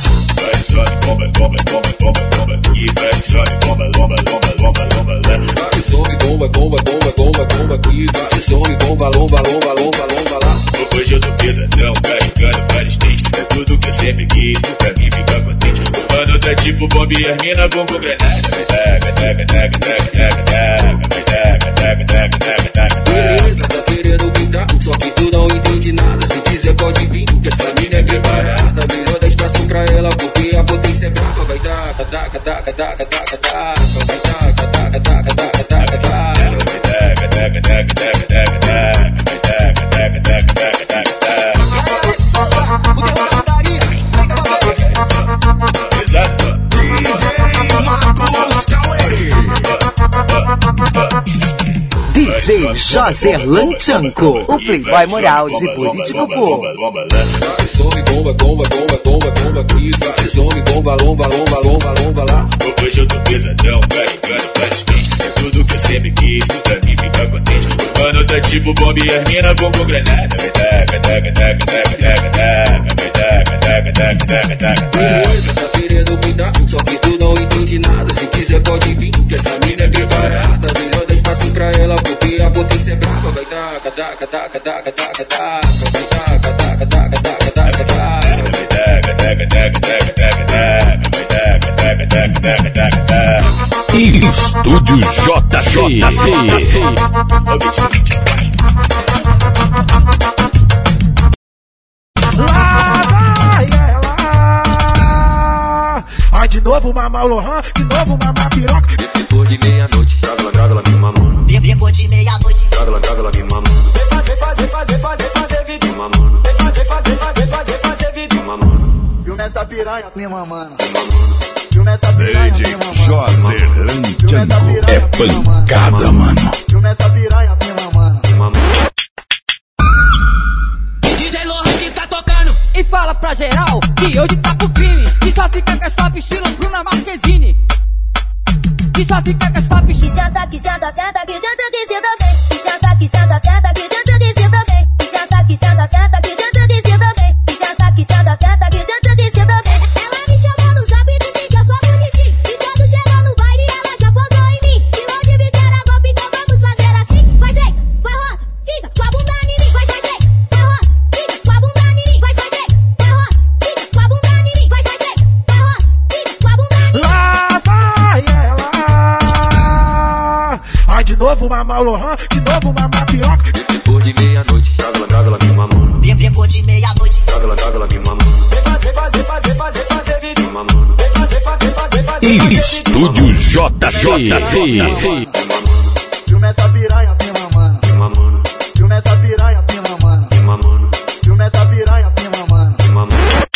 Some, bomba, bomba, bomba, bomba, bomba aqui, vai, some, bomba, lomba, lomba, lomba, lomba lá. Hoje eu tô pesadão, carregando vários pentes. É tudo que eu sempre quis, tu pra mim ficar contente. O mano tá tipo bomba e as mina bomba granada. Vai taca, taca, taca, taca, taca, taca. Vai taca, taca, taca, taca, taca. Beleza, tá querendo gritar, só que tu não entende nada. Se quiser pode vir, porque essa mina é preparada. Melhor dar espaço pra ela, porque a potência é brava. Vai taca, taca, taca, taca, taca, taca. Vai taca, taca, taca, taca, taca, taca. Vai taca, taca, taca, taca, taca, taca. Vai taca, taca, taca, taca, taca, taca. Exato. D J Marcos Cauê. D J José Lanchanco, o playboy moral de Buriticupu. Some, bomba, bomba, bomba, bomba, bomba aqui, vai, some, bomba, lomba, lomba, lomba, lomba lá. Hoje eu tô pesadão, carregando vários pentes. É tudo que eu sempre quis, tu pra mim ficar contente. O mano tá tipo bomba e as mina bomba granada. Vai taca, taca, taca, taca, taca, taca. Vai taca, taca, taca, taca, taca. Beleza, tá querendo cuidar, só que tu não entende nada. Se quiser pode vir, que essa mina é preparada. Melhor dar espaço pra ela, porque a potência é brava. Vai taca, taca, taca, taca, taca, taca. Vai taca, taca, taca, taca, taca, taca. Vai taca, taca, taca, taca, taca, taca. Vai taca, taca, taca, taca, taca, taca. Estúdio J J. Lá vai ela. Ai, de novo mamar o Lohan, de novo mamar a piroca. Depois de meia-noite, traga ela, traga ela me mamando. Depois de meia-noite, traga ela, traga ela me mamando. Vem fazer, fazer, fazer, fazer, fazer vídeo. Me mamando. Vem fazer, fazer, fazer, fazer, fazer vídeo. Me mamando. Viu nessa piranha, me mamando. Viu nessa piranha, D J me mamando. José Lanchanco. É pancada, mano. Viu nessa piranha, me mamando. Me mamando. D J Lohan que tá tocando e fala pra geral que hoje tá pro crime. Que só fica com as pop estilo Bruna Marquezine. Que só fica com as pop que senta, que senta, senta, que senta, que senta bem. Que senta, que senta, senta, que senta, que senta bem. Que senta, que senta, senta, que senta, que senta bem. Que senta, que senta, senta, que senta, que senta bem. Ela me chamou no zap e disse que eu sou bonitinho. E quando chegou no baile ela já posou em mim. De longe vi que era golpe, então vamos fazer assim. Vai seca, vai roça, fica com a bunda em mim. Vai sai seca, vai roça, fica com a bunda em mim. Vai sai seca, vai roça, fica com a bunda em mim. Vai sai seca, vai roça, fica com a bunda em mim. Lá vai ela. Ai, de novo mamar o Lohan, de novo mamar a piroca. Depois de meia-noite, traga ela, traga ela me mamando. Depois de meia-noite, traga ela, traga ela me mamando. Vem fazer, fazer, fazer, fazer, fazer vídeo. Me mamando. Vem fazer, fazer, fazer, fazer, fazer Estúdio J J. Viu nessa piranha, me mamando. Me mamando. Viu nessa piranha, me mamando. Me mamando. Viu nessa piranha, me mamando. Me mamando.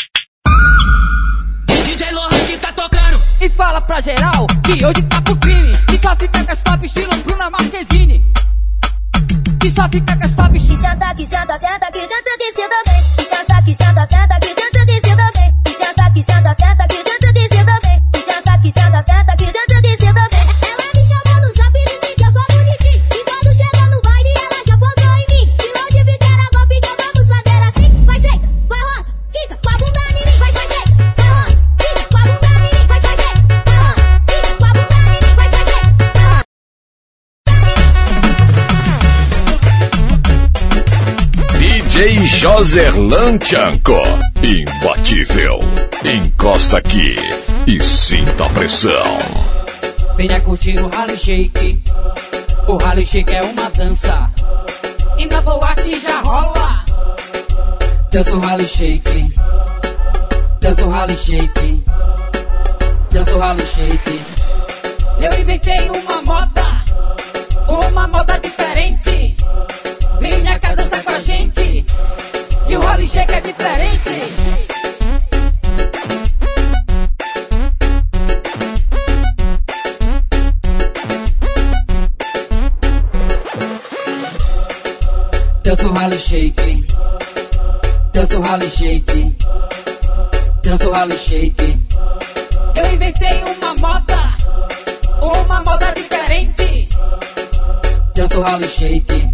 D J Lohan que tá tocando e fala pra geral que hoje tá pro crime. Que só fica com as pop estilo Bruna Marquezine. Que só fica com as pop que senta, que senta, senta, que senta, que senta bem. Que senta, que senta, senta, que senta, que senta bem. Que senta, que senta, senta, que senta, que senta bem. Que senta, que senta, senta, que senta, que senta bem. Ela me chamou no zap e disse que eu sou bonitinho. E quando chegou no baile ela já posou em mim. De longe vi que era golpe, então vamos fazer assim. Vai seca, vai roça, fica com a bunda em mim. Vai sai seca, vai roça, fica com a bunda em mim. Vai sai seca, vai roça, fica com a bunda em mim. Vai sai seca, vai roça. D J José Lanchanco. Imbatível. Encosta aqui e sinta a pressão. Venha curtir o Rally Shake. O Rally Shake é uma dança e na boate já rola. Dança o Rally Shake. Dança o Rally Shake. Dança o Rally Shake. Eu inventei uma moda, uma moda diferente. Venha cá dançar com a gente, que o Rally Shake é diferente. Danço rally shake, danço rally shake, danço rally shake. Eu inventei uma moda, uma moda diferente. Danço rally shake.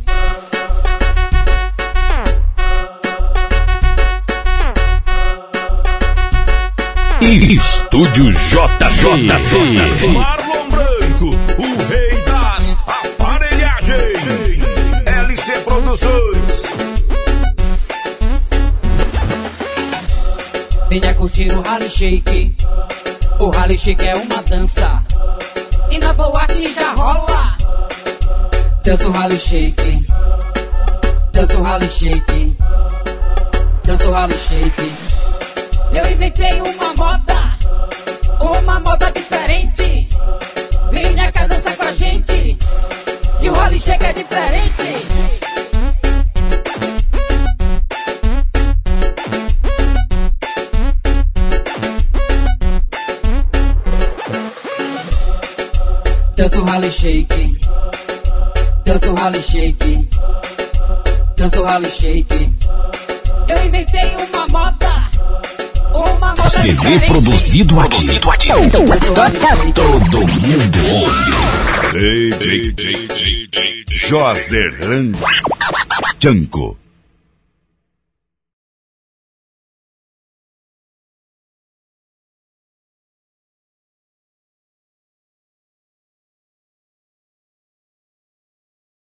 Estúdio J J. Marlon Branco, o rei das aparelhagens. L C Produções. Venha curtir o rally shake. O rally shake é uma dança e na boate já rola. Dança o rally shake, dança o rally shake, dança o rally shake. Eu inventei uma moda, uma moda diferente. Venha cá dançar com a gente, que o rally shake é diferente. Dança o rally shake, dança o rally shake, dança o rally shake. Eu inventei uma moda, uma moda C D diferente. produzido aqui. Todo mundo ouve. D J Joser Ranco.